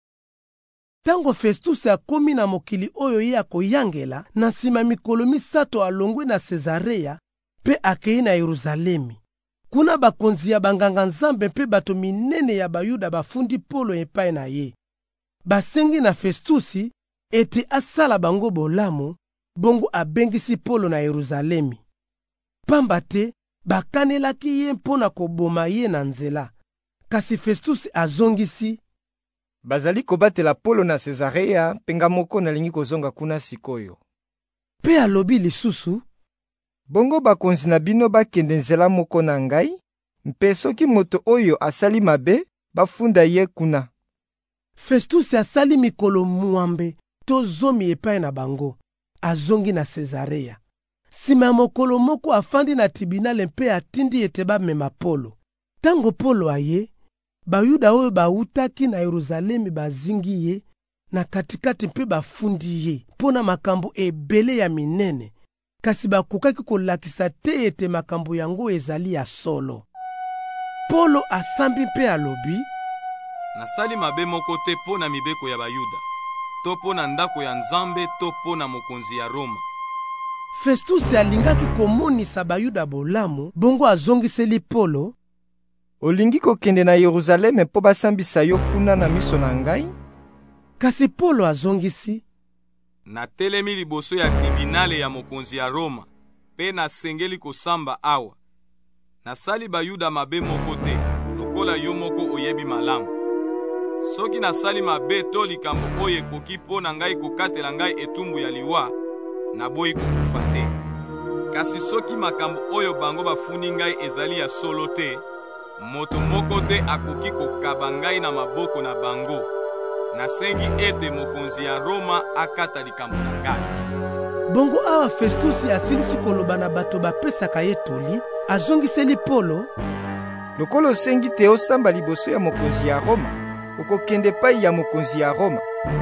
Tango Festus akomi na mokili oyo ye akoyangela, na nsima mikolo misato alongwe na Cesarea mpe akei na Yerusalemi. Kuna bakonzi ya banganga Nzambe mpe bato minene ya bayuda bafundi Polo epai na ye. Basengi na Festusi ete asala bango bolamu, bongo abengisi Polo na Yerusalemi. Pamba te bakanelaki ye mpo na koboma ye na nzela. Kasi Festus azongisi, bazali kobatela Polo na Cesarea, penga moko nalingi kozonga kuna sikoyo. Pe alobi lisusu, bongo bakonzi na bino bakende nzela moko na ngai, mpe soki moto oyo asali mabe, bafunda ye kuna. Festus asali mikolo mwambe to zomi epai na bango, azongi na Cesarea. Sima ya mokolo moko afandi na tribunal mpe atindi ete bamema Polo. Tango Polo aye, bayuda oyo bautaki na Yerusalemi bazingi ye, na katikati mpe bafundi ye, pona makambo ebele ya minene, kasi bakokaki kolakisa te ete makambo yango ezali ya solo. Polo asambi mpe alobi, nasali mabe moko te mpo na mibeko ya bayuda, to mpo na ndako ya Nzambe, to mpo na mokonzi ya Roma. Festus alingaki komonisa bayuda bolamu, bongo azongiseli Polo, olingi kokende na Yerusaleme mpo basambisa yo kuna na miso na ngai? Kasi Polo azongisi, natelemi liboso ya tribunale ya mokonzi ya Roma, mpe nasengeli kosamba awa. Nasali bayuda mabe moko te, lokola yo moko oyebi malamu. Soki nasali mabe to likambo oyo ekoki mpo na ngai kokatela ngai etumbu ya liwa, naboyi kokufa te. Kasi soki makambo oyo bango bafuni ngai ezali ya solo te, moto moko te akoki kokaba ngai na maboko na bango. Nasengi ete mokonzi ya Roma akata likambo na ngai. Bongo awa Festus asilisi koloba na bato bapesaka ye toli, azongiseli Polo, lokolo sengi te osamba liboso ya mokonzi ya Roma, okokende pai ya mokonzi ya Roma.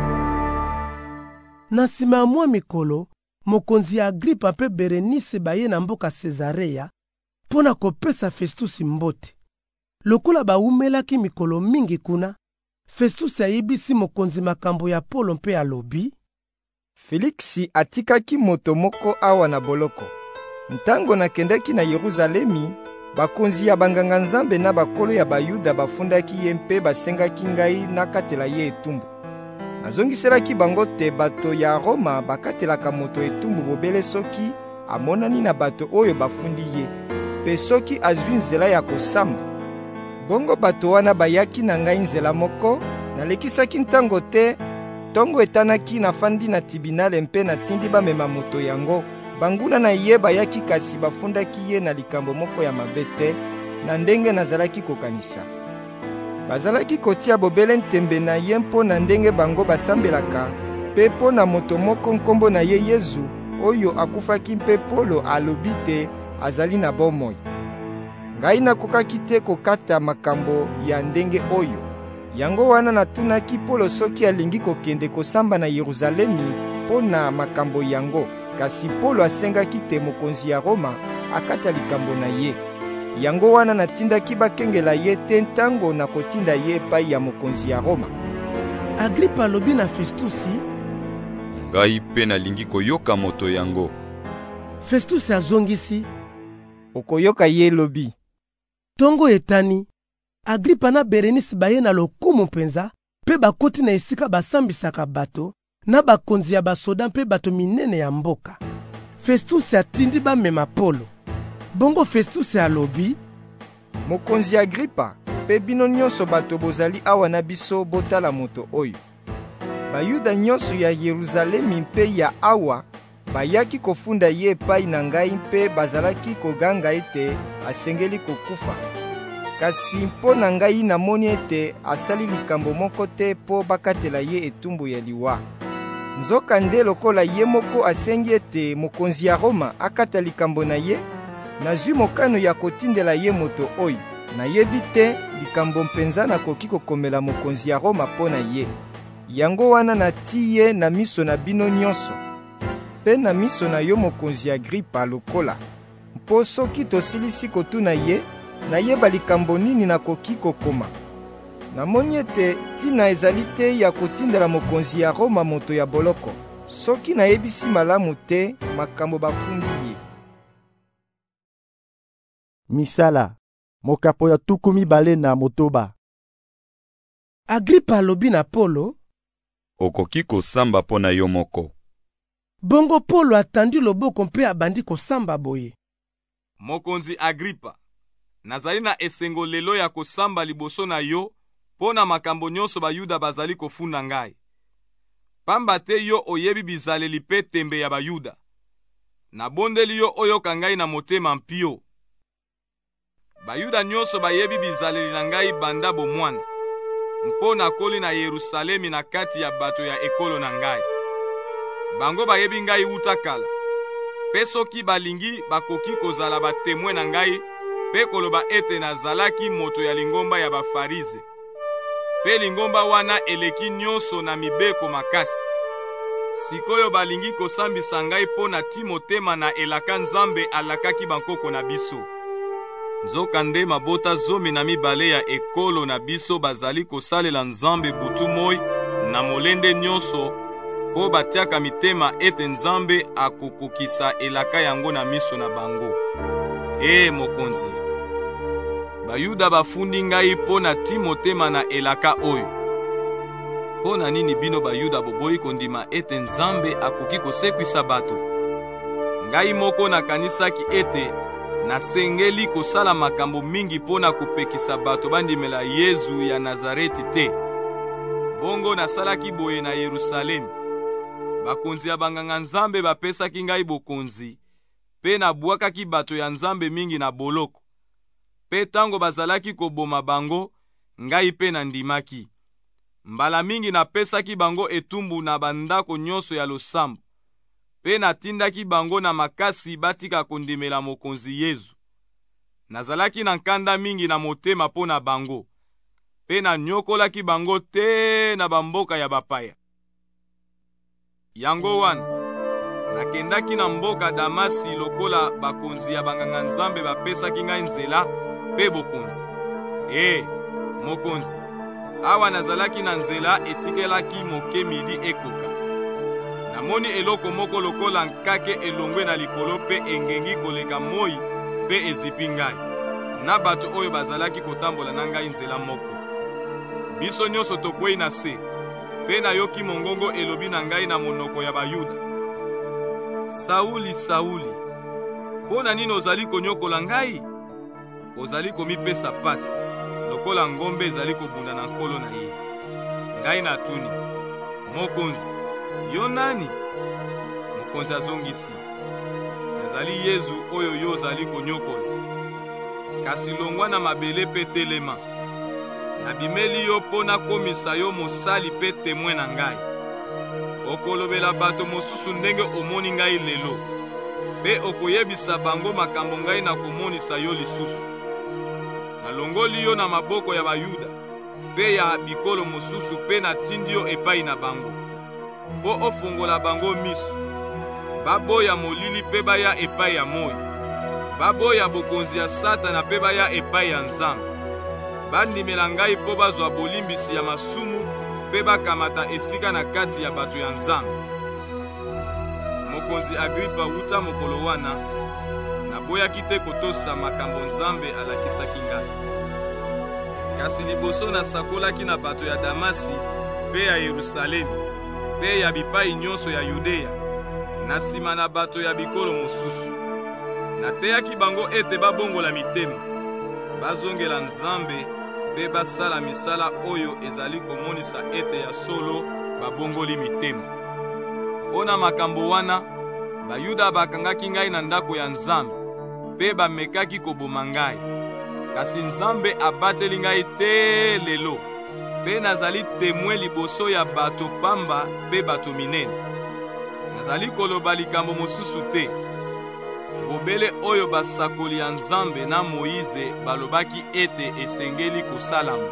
Na nsima ya mwa mikolo, mokonzi ya Agripa mpe Berenice baye na mboka Cesarea mpo na kopesa Festus mbote. Lokola baumelaki mikolo mingi kuna, Festus ayebisi mokonzi makambo ya Polo mpe alobi, Felix atikaki moto moko awa na boloko. Ntango nakendaki na Yerusalemi, bakonzi ya banganga Nzambe na bakolo ya bayuda bafundaki ye mpe basengaki ngai nakatela ye etumbu. azongiselaki bango te bato ya Roma bakatelaka moto etumbu bobele soki amonani na bato oyo bafundi ye, mpe soki azwi nzela ya kosamba. Bongo bato wana bayaki na ngai nzela moko, nalekisaki ntango te, ntongo etanaki nafandi na tribunale mpe natindi bamema moto yango. Banguna na ye bayaki kasi bafundaki ye na likambo moko ya mabe te, na ndenge nazalaki kokanisa. Bazalaki kotia bobele ntembe na ye mpo na ndenge bango basambelaka, mpe mpo na moto moko nkombo na ye Yesu, oyo akufaki mpe Polo alobi te azali na bomoi. Ngai nakokaki te kokata makambo ya ndenge oyo. Yango wana natunaki Polo soki alingi kokende kosamba na Yerusalemi mpo na makambo yango, kasi Polo asengaki te mokonzi ya Roma akata likambo na ye. Yango wana natindaki bakengela ye te ntango na kotinda ye epai ya mokonzi ya Roma. Agripa alobi na Festusi, ngai mpe nalingi koyoka moto yango. Festusi azongisi, okoyoka ye lobi. Tongo etani, Agripa na Berenisi baye na lokumu mpenza, mpe bakoti na esika basambisaka bato, na bakonzi ya basoda mpe bato minene ya mboka. Festusi atindi bamema Polo. Bongo Festusi alobi, mokonzi Agripa, mpe bino nyonso bato bozali awa na biso botala moto oyo. Bayuda nyonso ya Yerusalemi mpe ya awa bayaki kofunda ye epai na ngai mpe bazalaki koganga ete asengeli kokufa. Kasi mpo na ngai namoni ete asali likambo moko te mpo bakatela ye etumbu ya liwa. Nzoka nde lokola ye moko asengi ete mokonzi ya Roma akata likambo na ye, nazwi mokano ya kotindela ye moto oyo. Nayebi te likambo mpenza nakoki kokomela mokonzi ya Roma mpo na ye. Yango wana nati ye na miso na bino nyonso, mpe na miso na yo mokonzi Agripa lokola, mpo soki tosilisi kotuna ye, nayeba likambo nini nakoki kokoma. Namoni ete tina ezali te ya kotindela mokonzi ya Roma moto ya boloko, soki nayebisi malamu te makambo bafundi ye. Misala, mokapo ya 2 na motoba. Agripa alobi na Polo, okoki kosamba mpo na yo moko. Bongo Polo atandi loboko mpe abandi kosamba boye. Mokonzi Agripa, nazali na esengo lelo ya kosamba liboso na yo mpo na makambo nyonso Bayuda bazali kofunda ngai. Pamba te yo oyebi bizaleli mpe tembe ya Bayuda. Nabondeli yo oyoka ngai na motema mpio. Bayuda nyonso bayebi bizaleli na ngai banda bomwana, mpo nakoli na Yerusalemi na kati ya bato ya ekolo na ngai. Bango bayebi ngai wuta kala, mpe soki balingi bakoki kozala batemwe na ngai mpe koloba ete nazalaki moto ya lingomba ya bafarize. Mpe lingomba wana eleki nyonso na mibeko makasi. Sikoyo balingi kosambisa ngai mpo na timotema na elaka Nzambe alakaki bankoko na biso. Nzoka nde mabota 12 ya ekolo na biso bazali kosalela Nzambe butu moi na molende nyonso, po batiaka mitema ete Nzambe akokokisa elaka yango na miso na bango. Mokonzi, Bayuda bafundi ngai po na timotema na elaka oyo. Po na nini bino Bayuda boboyi kondima ete Nzambe akoki kosekwisa bato? Ngai moko nakanisaki ete nasengeli kosala makambo mingi mpo na kopekisa bato bandimela Yesu ya Nazareti te. Bongo nasalaki boye na Yerusalemi. Bakonzi ya banganga Nzambe bapesaki ngai bokonzi, pe nabwakaki bato ya Nzambe mingi na boloko. Pe tango bazalaki koboma bango, ngai pe nandimaki. Mbala mingi napesaki bango etumbu na bandako nyonso ya losambo. Pe natindaki bango na makasi batika kondimela mokonzi Yesu. Nazalaki na nkanda mingi na motema po na bango, pe na nyokolaki bango te na bamboka ya bapaya. Yango wana, nakendaki na mboka Damasi lokola bakonzi ya banganga Nzambe bapesaki ngai nzela pe bokonzi. Mokonzi, awa nazalaki na nzela etikelaki moke midi ekoka. Namoni eloko moko lokola nkake elongwe na likolo pe engengi koleka moi pe ezipi ngai, na bato oyo bazalaki kotambola na ngai nzela moko. Biso nyonso tokwei na se, mpe nayoki mongongo elobi na ngai na monoko ya Bayuda: Sauli, Sauli, mpo na nini ozali konyokola ngai? Ozali komipesa pasi lokola ngombe ezali kobunda na nkolo na ye. Ngai natuni: Mokonzi, yo nani? Mokonzi azongisi: Nazali Yesu oyo yo ozali konyokola. Kasi longwa na mabele pe telema. Nabimeli yo mpo nakomisa yo mosali pe témoin na ngai. Okolobela bato mosusu ndenge omoni ngai lelo, mpe okoyebisa bango makambo ngai nakomonisa yo lisusu. Nalongoli yo na maboko ya Bayuda mpe ya bikolo mosusu, mpe natindi yo epai na bango, mpo ofongola bango miso. Baboya molili mpe baya epai ya moyi. Baboya bokonzi ya Satana mpe baya epai ya Nzambe. Bandimela ngai mpo bazwa bolimbisi ya masumu mpe bakamata esika na kati ya bato ya Nzambe. Mokonzi Agripa, wuta mokolo wana, naboyaki te kotosa makambo Nzambe alakisaki ngai. Kasi liboso nasakolaki na bato ya Damasi mpe ya Yerusalemi mpe ya bipai nyonso ya Yudeya, na nsima na bato ya bikolo mosusu. Nateyaki bango ete babongola mitema, bazongela Nzambe mpe basala misala oyo ezali komonisa ete ya solo babongoli mitema. Mpona makambo wana, Bayuda bakangaki ngai na ndako ya Nzambe mpe bamekaki koboma ngai. Kasi Nzambe abateli ngai te lelo, mpe nazali témoin liboso ya bato pamba mpe bato minene. Nazali koloba likambo mosusu te. Bobele oyo basakoli ya Nzambe na Moïse balobaki ete esengeli kosalama.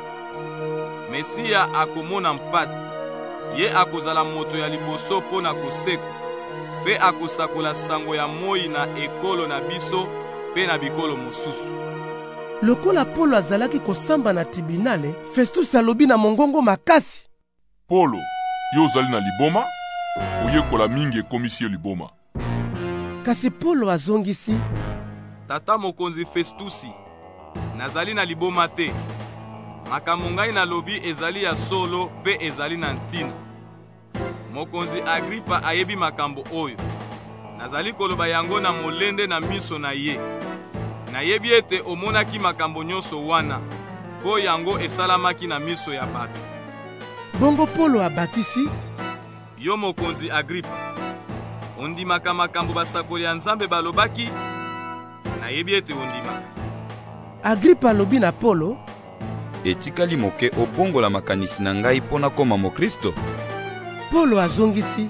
Mesia akomona mpasi, ye akozala moto ya liboso mpo na koseko, mpe akosakola sango ya moyi na ekolo na biso mpe na bikolo mosusu. Lokola Polo azalaki kosamba na tribunale, Festus alobi na mongongo makasi: Polo, yo ozali na liboma? Oyekola mingi ekomisi yo liboma. Kasi Polo azongisi: Tata mokonzi Festusi, nazali na liboma te. Makambo ngai nalobi ezali ya solo mpe ezali na ntina. Mokonzi Agripa ayebi makambo oyo. Nazali koloba yango na molende na miso na ye. Nayebi ete omonaki makambo nyonso wana, mpo yango esalamaki na miso ya bato. Bongo Polo abakisi: Yo mokonzi Agripa, ondimaka makambo basakoli ya Nzambe balobaki? Nayebi ete ondimaka. Agripa alobi na Polo: Etikali moke obongola makanisi na ngai mpo nakoma Mokristo? Polo azongisi: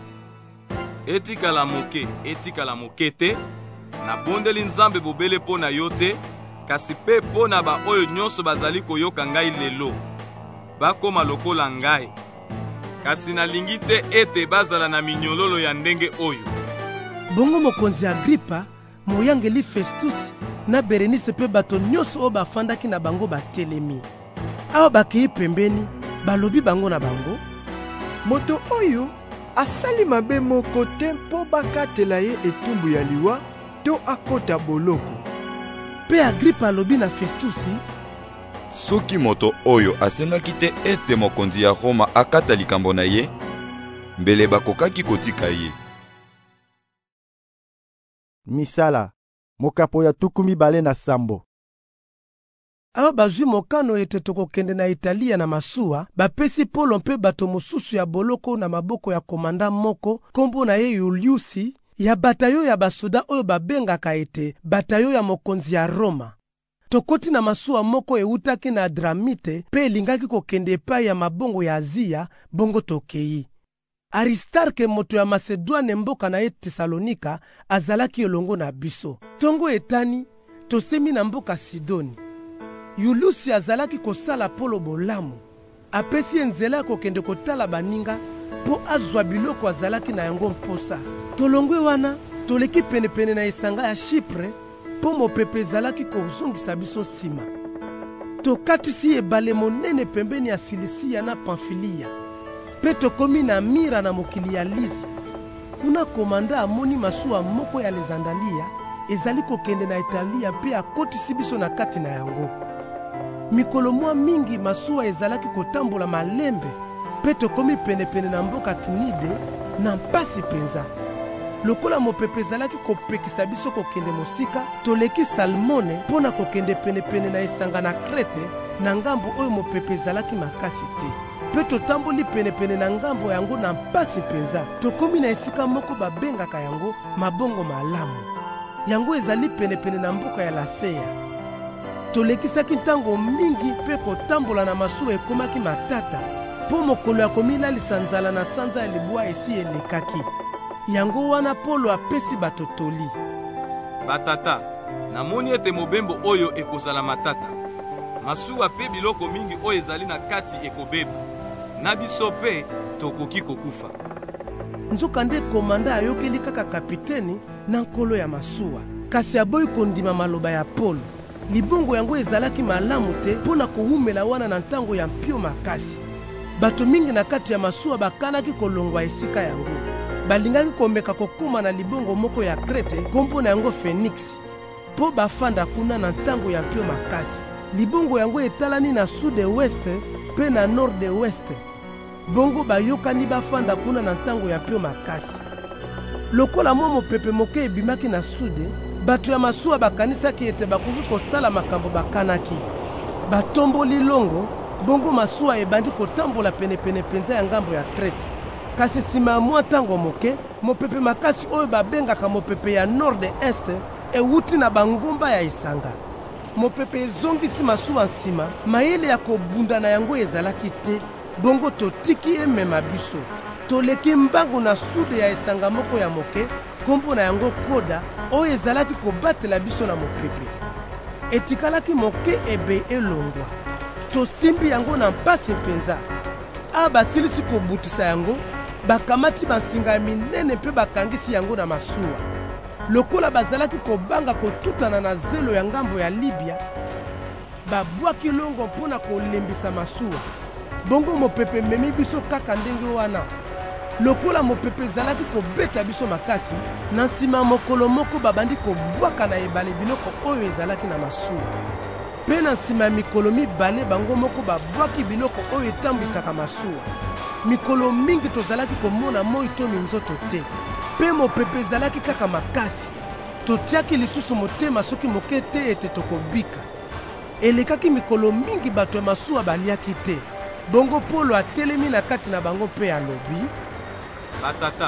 Etikala moke te. Nabondeli Nzambe bobele mpo na yo te, kasi mpe mpo na ba oyo nyonso bazali koyoka ngai lelo, bakoma lokola ngai. Kasi nalingi te ete bazala na minyololo ya ndenge oyo. Bongo mokonzi Agripa, moyangeli Festus na Berenice mpe bato nyonso oyo bafandaki na bango batelemi. Awa bakei pembeni, balobi bango na bango: Moto oyo asali mabe moko te mpo bakatela ye etumbu ya liwa to akota boloko. Mpe Agripa alobi na Festusi: Soki moto oyo asengaki te ete mokonzi ya Roma akata likambo na ye, mbele bakokaki kotika ye. Misala, mokapo ya 27. Awa bazwi mokano ete tokokende na Italia na masuwa, bapesi Polo mpe bato mosusu ya boloko na maboko ya komanda moko, kombo na ye Yuliusi, ya batayo ya basoda oyo babengaka ete batayo ya mokonzi ya Roma. Tokoti na masuwa moko eutaki na Adramite mpe elingaki kokende epai ya mabongo ya Azia, bongo tokei. Aristarke moto ya Macedoine mboka na ye Tesalonika azalaki elongo na biso. Tongo etani, tosemi na mboka Sidoni. Yuliusi azalaki kosala Polo bolamu. Apesi nzela kokende kotala baninga po azwa biloko azalaki na yango mposa. Tolongwe wana, toleki penepene na esanga ya Chypre po mopepe ezalaki kozongisa biso nsima. Tokatisi ebale monene pembeni ya Silisia na Pamfilia. Pe tokomi na Mira na mokili ya Lizi. Kuna komanda amoni masuwa moko ya Alexandria ezali kokende na Italia pe akotisi biso na kati na yango. Mikolo mwa mingi masuwa ezalaki kotambola malembe mpe tokomi penepene na mboka Knide na mpasi mpenza. Lokola mopepe ezalaki kopekisa biso kokende mosika, toleki Salmone mpo na kokende penepene na esanga na Krete na ngambo oyo mopepe ezalaki makasi te. Mpe totamboli penepene na ngambo yango na mpasi mpenza, tokomi na esika moko babengaka yango Mabongo Malamu. Yango ezali penepene na mboka ya Laseya. Tolekisaki ntango mingi mpe kotambola na masuwa ekomaki matata, mpo mokolo ya komilalisa nzala na sanza ya libwa esi elekaki. Yango wana Polo apesi bato toli. Batata, namoni ete mobembo oyo ekozala matata. Masuwa pe biloko mingi oyo ezali na kati ekobeba. Na biso pe tokoki kokufa. Nzoka nde komanda ayokeli kaka kapiteni na nkolo ya masuwa. Kasi aboyi kondima maloba ya Polo. Libongo yango ezalaki malamu te mpo na kowumela wana na ntango ya mpio makasi. Bato mingi na kati ya masuwa bakanaki kolongwa esika yango. Balingaki komeka kokuma na libongo moko ya Krete kombo na yango Phoenix, mpo bafanda kuna na ntango ya mpio makasi. Libongo yango etalani na sud-weste mpe na nord-weste. Bongo bayokani bafanda kuna na ntango ya mpio makasi. Lokola mwa mopepe moke ebimaki na sude, bato ya masuwa bakanisaki ete bakoki kosala makambo bakanaki. Batomboli longo, bongo masuwa ebandi kotambola penepene mpenza ya ngambo ya Krete. Kasi nsima ya mwa ntango moke, mopepe makasi oyo babengaka mopepe ya nord-este ewuti na bangomba ya esanga. Mopepe ezongisi masuwa nsima, mayele ya kobunda na yango ezalaki te, bongo totiki emema biso. Toleki mbangu na sude ya esanga moko ya moke, kombo na yango Koda, oyo ezalaki kobatela biso na mopepe. Etikalaki moke ebe elongwa. Tosimbi yango na mpasi mpenza. Basilisi kobutisa yango, bakamati bansinga ya minene mpe bakangisi yango na masuwa. Lokola bazalaki kobanga kotutana na zelo ya ngambo ya Libya, babwaki longo mpo na kolembisa masuwa. Bongo mopepe memi biso kaka ndenge wana. Lokola mopepe ezalaki kobeta biso makasi, na nsima mokolo moko babandi kobwaka na ebale biloko oyo ezalaki na masuwa. Mpe na nsima ya mikolo mibale bango moko babwaki biloko oyo etambwisaka masuwa. Mikolo mingi tozalaki komona moi to minzoto te, mpe mopepe ezalaki kaka makasi. Totiaki lisusu motema soki moke te ete tokobika. Elekaki mikolo mingi bato ya masuwa baliaki te. Bongo Polo atelemi na kati na bango mpe alobi: Batata,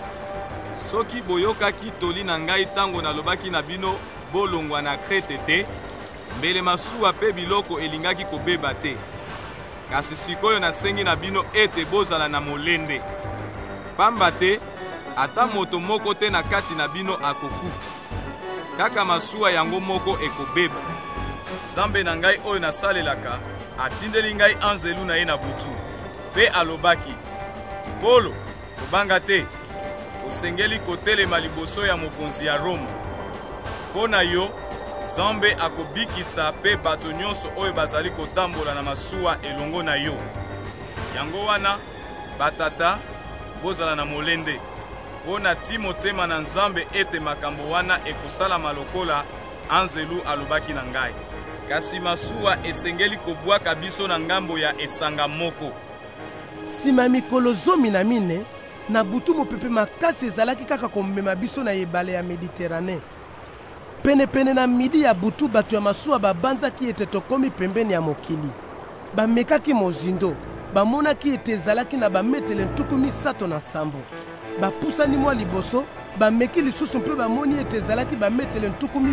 soki boyokaki toli na ngai tango nalobaki na bino bolongwa na Krete te, mbele masuwa pe biloko elingaki kobeba te. Kasi sikoyo nasengi na bino ete bozala na molende. Pamba te, ata moto moko te na kati na bino akokufa. Kaka masuwa yango moko ekobeba. Nzambe na ngai oyo nasalelaka atindeli ngai anzelu na ye na butu, pe alobaki: Polo, kobanga te, osengeli kotelema liboso ya mokonzi ya Roma. Mpo na yo, Nzambe akobikisa pe bato nyonso oyo bazali kotambola na masuwa elongo na yo. Yango wana, batata, bozala na molende, mpo na ti motema na Nzambe ete makambo wana ekosalama lokola anzelu alobaki na ngai. Kasi masuwa esengeli kobwaka biso na ngambo ya esanga moko. Nsima mikolo 14 na butu mopepe makasi ezalaki kaka komema biso na ebale ya Mediterane. Penepene na midi ya butu bato ya masuwa babanzaki ete tokomi pembeni ya mokili. Bamekaki mozindo, bamonaki ete ezalaki na bametele 37. Bapusani mwa liboso, bameki lisusu mpe bamoni ete ezalaki bametele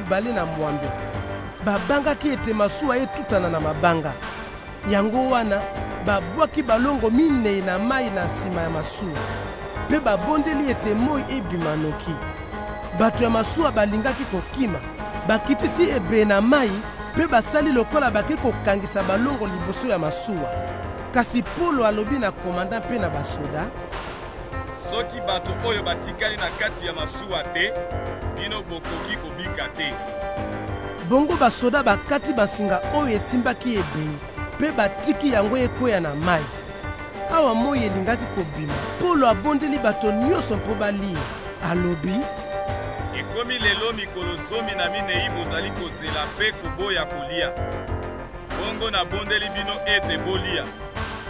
2 babangaki ete masuwa etutana na mabanga. Yango wana, babwaki balongo minei na mai na nsima ya masuwa, mpe babondeli ete moi ebima noki. Bato ya masuwa balingaki kokima, bakitisi ebe na mai, mpe basali lokola bake kokangisa balongo liboso ya masuwa. Kasi Polo alobi na komanda mpe na basoda: Soki bato oyo batikali na kati ya masuwa te, bino bokoki kobika te. Bongo basoda bakati basinga oyo esimbaki ebei, mpe batiki yango ekweya na mai. Awa moi elingaki kobima, Polo abondeli bato nyonso mpo balia. Alobi: Ekomi lelo mikolo 14 bozali kozela mpe koboya kolia. Bongo nabondeli bino ete bolia.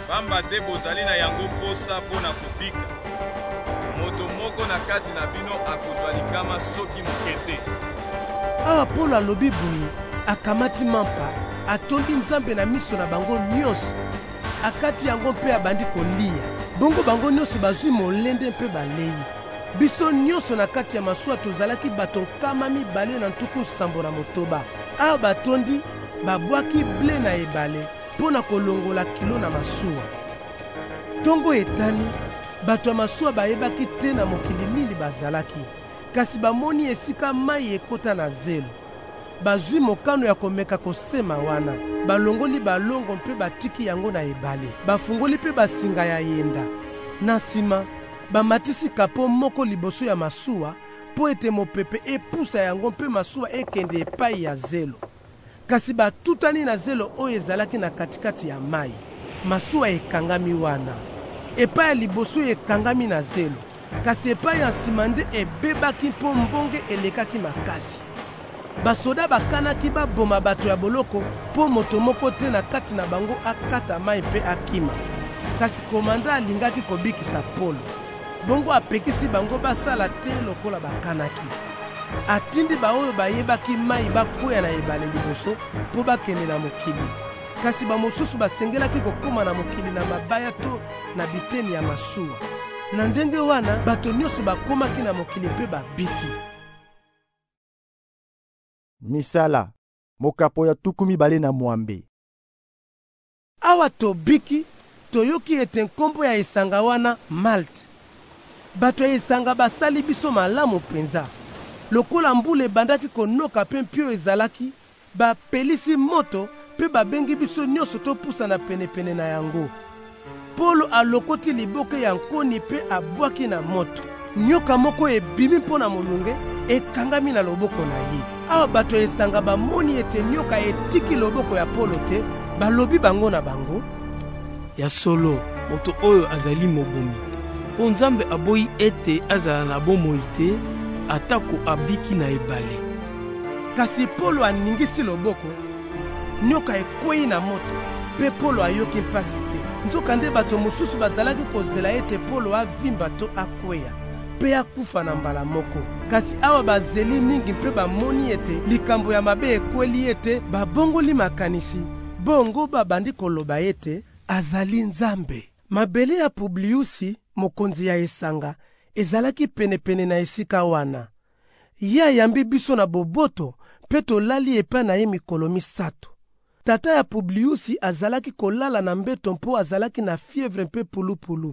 pamba te bozali na yango posa mpo na kobika. Moto moko na kati na bino akozwa likama soki moke te. Awa Polo alobi boye, akamati mampa, atondi Nzambe na miso na bango nyonso, akati yango mpe abandi kolia. Bongo bango nyonso bazwi molende mpe balei. Biso nyonso na kati ya masuwa tozalaki bato 270 na motoba. Awa batondi babwaki ble na ebale mpo na kolongola kilo na masuwa. Ntongo etani, bato ya masuwa bayebaki te na mokili nini bazalaki, kasi bamoni esika mai ekota na zelo. Bazwi mokano ya komeka kosema wana, balongoli balongo mpe batiki yango na ebale, bafungoli mpe basinga ya yenda. Na nsima, bamatisi kapo moko liboso ya masuwa mpo ete mopepe epusa yango mpe masuwa ekende epai ya zelo. Kasi batutani na zelo oyo ezalaki na katikati ya mai. Masuwa ekangami wana. Epai ya liboso ekangami na zelo, kasi epai ya nsima nde ebebaki mpo mbonge elekaki makasi. Basoda bakanaki baboma bato ya boloko mpo moto moko te na kati na bango akata mai mpe akima. Kasi komanda alingaki kobikisa Polo. Bongo apekisi bango basala te lokola bakanaki. Atindi baoyo bayebaki mai bakwea na ebale liboso mpo bakende na mokili. Kasi bamosusu basengelaki kokoma na mokili na mabaya to na biteni ya masuwa. Na ndenge wana bato nyonso bakomaki na mokili mpe babiki. Misala, mokapo ya 12 Awa tobiki, toyoki ete nkombo ya esanga wana Malte. Bato ya esanga basali biso malamu penza. Lokola mbula ebandaki konoka mpe mpio ezalaki, bapelisi moto mpe babengi biso nyonso topusa na penepene na yango. Polo alokoti liboke ya nkoni mpe abwaki na moto. Nyoka moko ebimi mpo na molunge, ekangami na loboko na ye. Awa bato ya esanga bamoni ete nyoka etiki loboko ya Polo te, balobi bango na bango. Ya solo, moto oyo azali mobomi. Po Nzambe aboyi ete azala na bomoi te, atako abiki na ebale. Kasi Polo aningisi loboko, nyoka ekwei na moto, pe Polo ayoki mpasi te. Nzoka nde bato mosusu bazalaki kozela ete Polo avimba to akwea, pe akufa na mbala moko. Kasi awa bazeli mingi mpe bamoni ete likambo ya mabe ekweli ete babongoli makanisi, bongo babandi koloba ete azali Nzambe. Mabele ya Publiusi, mokonzi ya esanga, ezalaki penepene na esika wana. Ye ayambi biso na boboto mpe tolali epai na ye mikolo 3. Tata ya Publiusi azalaki kolala na mbeto mpo azalaki na fievre mpe pulupulu.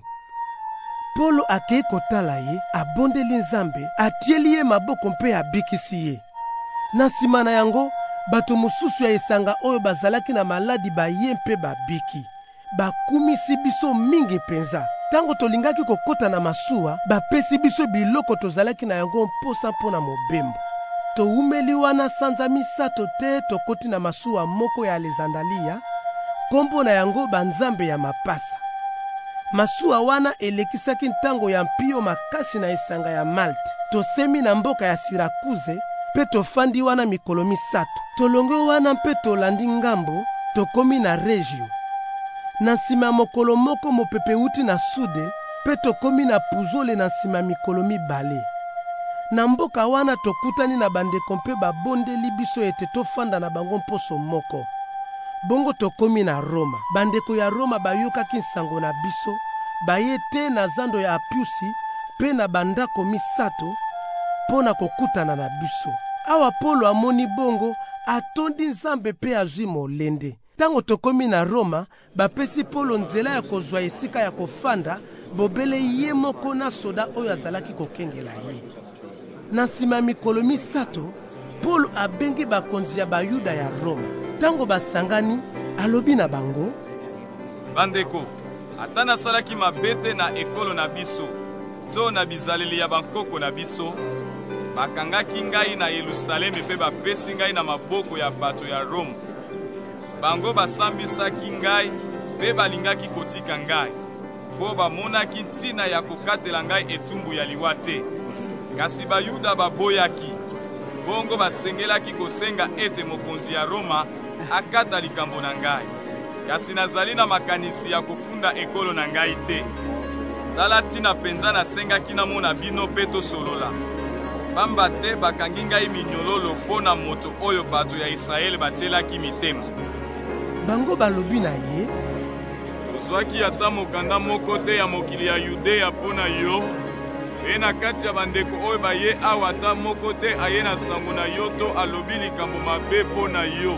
Polo akei kotala ye, abondeli Nzambe, atieli ye maboko mpe abikisi ye. Na nsima na yango, bato mosusu ya esanga oyo bazalaki na maladi baye mpe babiki. Bakumisi biso mingi penza. Tango tolingaki kokota na masuwa, bapesi biso biloko tozalaki na yango mposa mpo na mobembo. Toumeli wana sanza 3 te tokoti na masuwa moko ya Alexandria, kombo na yango banzambe ya mapasa. Masuwa wana elekisaki ntango ya mpio makasi na esanga ya Malte. Tosemi na mboka ya Sirakuze, pe tofandi wana mikolo 3. Tolonge wana mpe tolandi ngambo, tokomi na Regio. Na nsima mokolo moko mopepe uti na sude, pe tokomi na Puzole na nsima mikolo 2. Na mboka wana tokutani na bandeko mpe babondeli biso ete tofanda na bango mposo moko. Bongo tokomi na Roma. Bandeko ya Roma bayokaki nsango na biso, baye te na zando ya Apiusi pe na bandako 3 mpo na kokutana na biso. Awa Polo amoni bongo, atondi Nzambe pe azwi molende. Tango tokomi na Roma, bapesi Polo nzela ya kozwa esika ya kofanda, bobele ye moko na soda oyo azalaki kokengela ye. Na nsima mikolo 3, Polo abengi bakonzi ya Bayuda ya Roma. Tango basangani, alobi na bango: bandeko, ata nasalaki mabete na ekolo na biso to na bizaleli ya bankoko na biso, bakangaki ngai na Yerusalemi mpe bapesi ngai na maboko ya bato ya Roma. Bango basambisaki ngai mpe balingaki kotika ngai, mpo bamonaki ntina ya kokatela ngai etumbu ya liwa te. Kasi Bayuda baboyaki, bongo basengelaki kosenga ete mokonzi ya Roma akata likambo na ngai. kasi nazali na makanisi ya kofunda ekolo na ngai te. Tala ntina mpenza nasengaki namona bino mpe tosolola. Pamba te bakangi ngai minyololo mpo na moto oyo bato ya Israele batielaki mitema. Bango balobi na ye: tozwaki ata mokanda moko te ya mokili ya Yudeya mpo na yo, mpe na kati ya bandeko oyo baye awa ata moko te aye na sango na yo to alobi likambo mabe mpo na yo.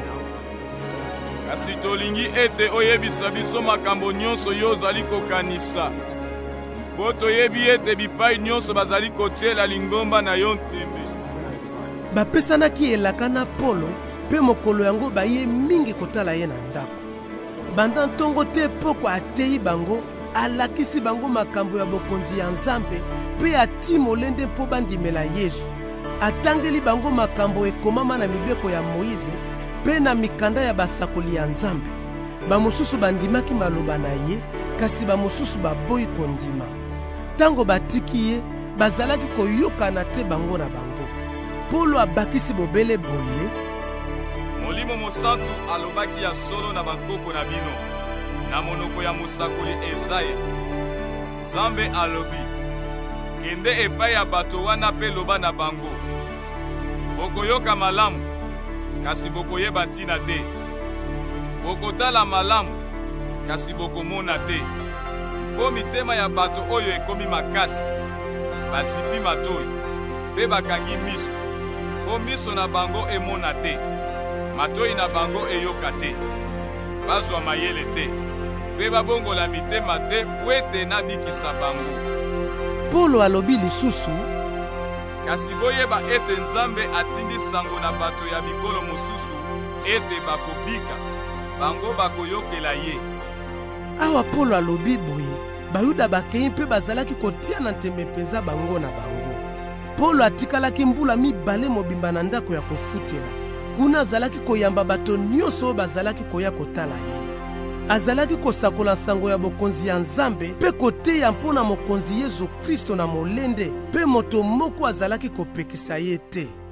Kasi tolingi ete oyebisa biso makambo nyonso yo ozali kokanisa, mpo toyebi ete bipai nyonso bazali kotiela lingomba na yo ntembe. Bapesanaki elaka na Polo, mpe mokolo yango baye mingi kotala ye na ndako. Banda ntongo te poko ateyi bango, alakisi bango makambo ya bokonzi ya Nzambe, mpe ati molende mpo bandimela Yesu. Atangeli bango makambo ekomama na mibeko ya Moïse, mpe na mikanda ya basakoli ya Nzambe. Bamosusu bandimaki maloba na ye, kasi bamosusu baboyi kondima. Tango batiki ye, bazalaki koyokana te bango na bango. Polo abakisi bobele boye: Molimo Mosantu alobaki ya solo na bankoko na bino, na monoko ya mosakoli Ezaya. Nzambe alobi: kende epai ya bato wana mpe loba na bango: bokoyoka malamu, kasi bokoyeba ntina te. Bokotala malamu, kasi bokomona te. Mpo mitema ya bato oyo ekomi makasi, basipi matoyi, mpe bakangi miso. Mpo miso na bango emona te, matoyi na bango eyoka te, bazwa mayele te, mpe babongola mitema te po ete nabikisa bango. Polo alobi lisusu: kasi boyeba ete Nzambe atindi sango na bato ya bikolo mosusu ete bakobika, bango bakoyokela ye. Awa Polo alobi boye, Bayuda bakei mpe bazalaki kotia na ntembe mpenza bango na bango. Polo atikalaki mbula mibale mobimba na ndako ya kofutela. Kuna azalaki koyamba bato nyonso oyo bazalaki koya kotala ye. Azalaki kosakola sango ya bokonzi ya Nzambe mpe koteya mpo na mokonzi Yesu Kristo na molende, mpe moto moko azalaki kopekisa ye te.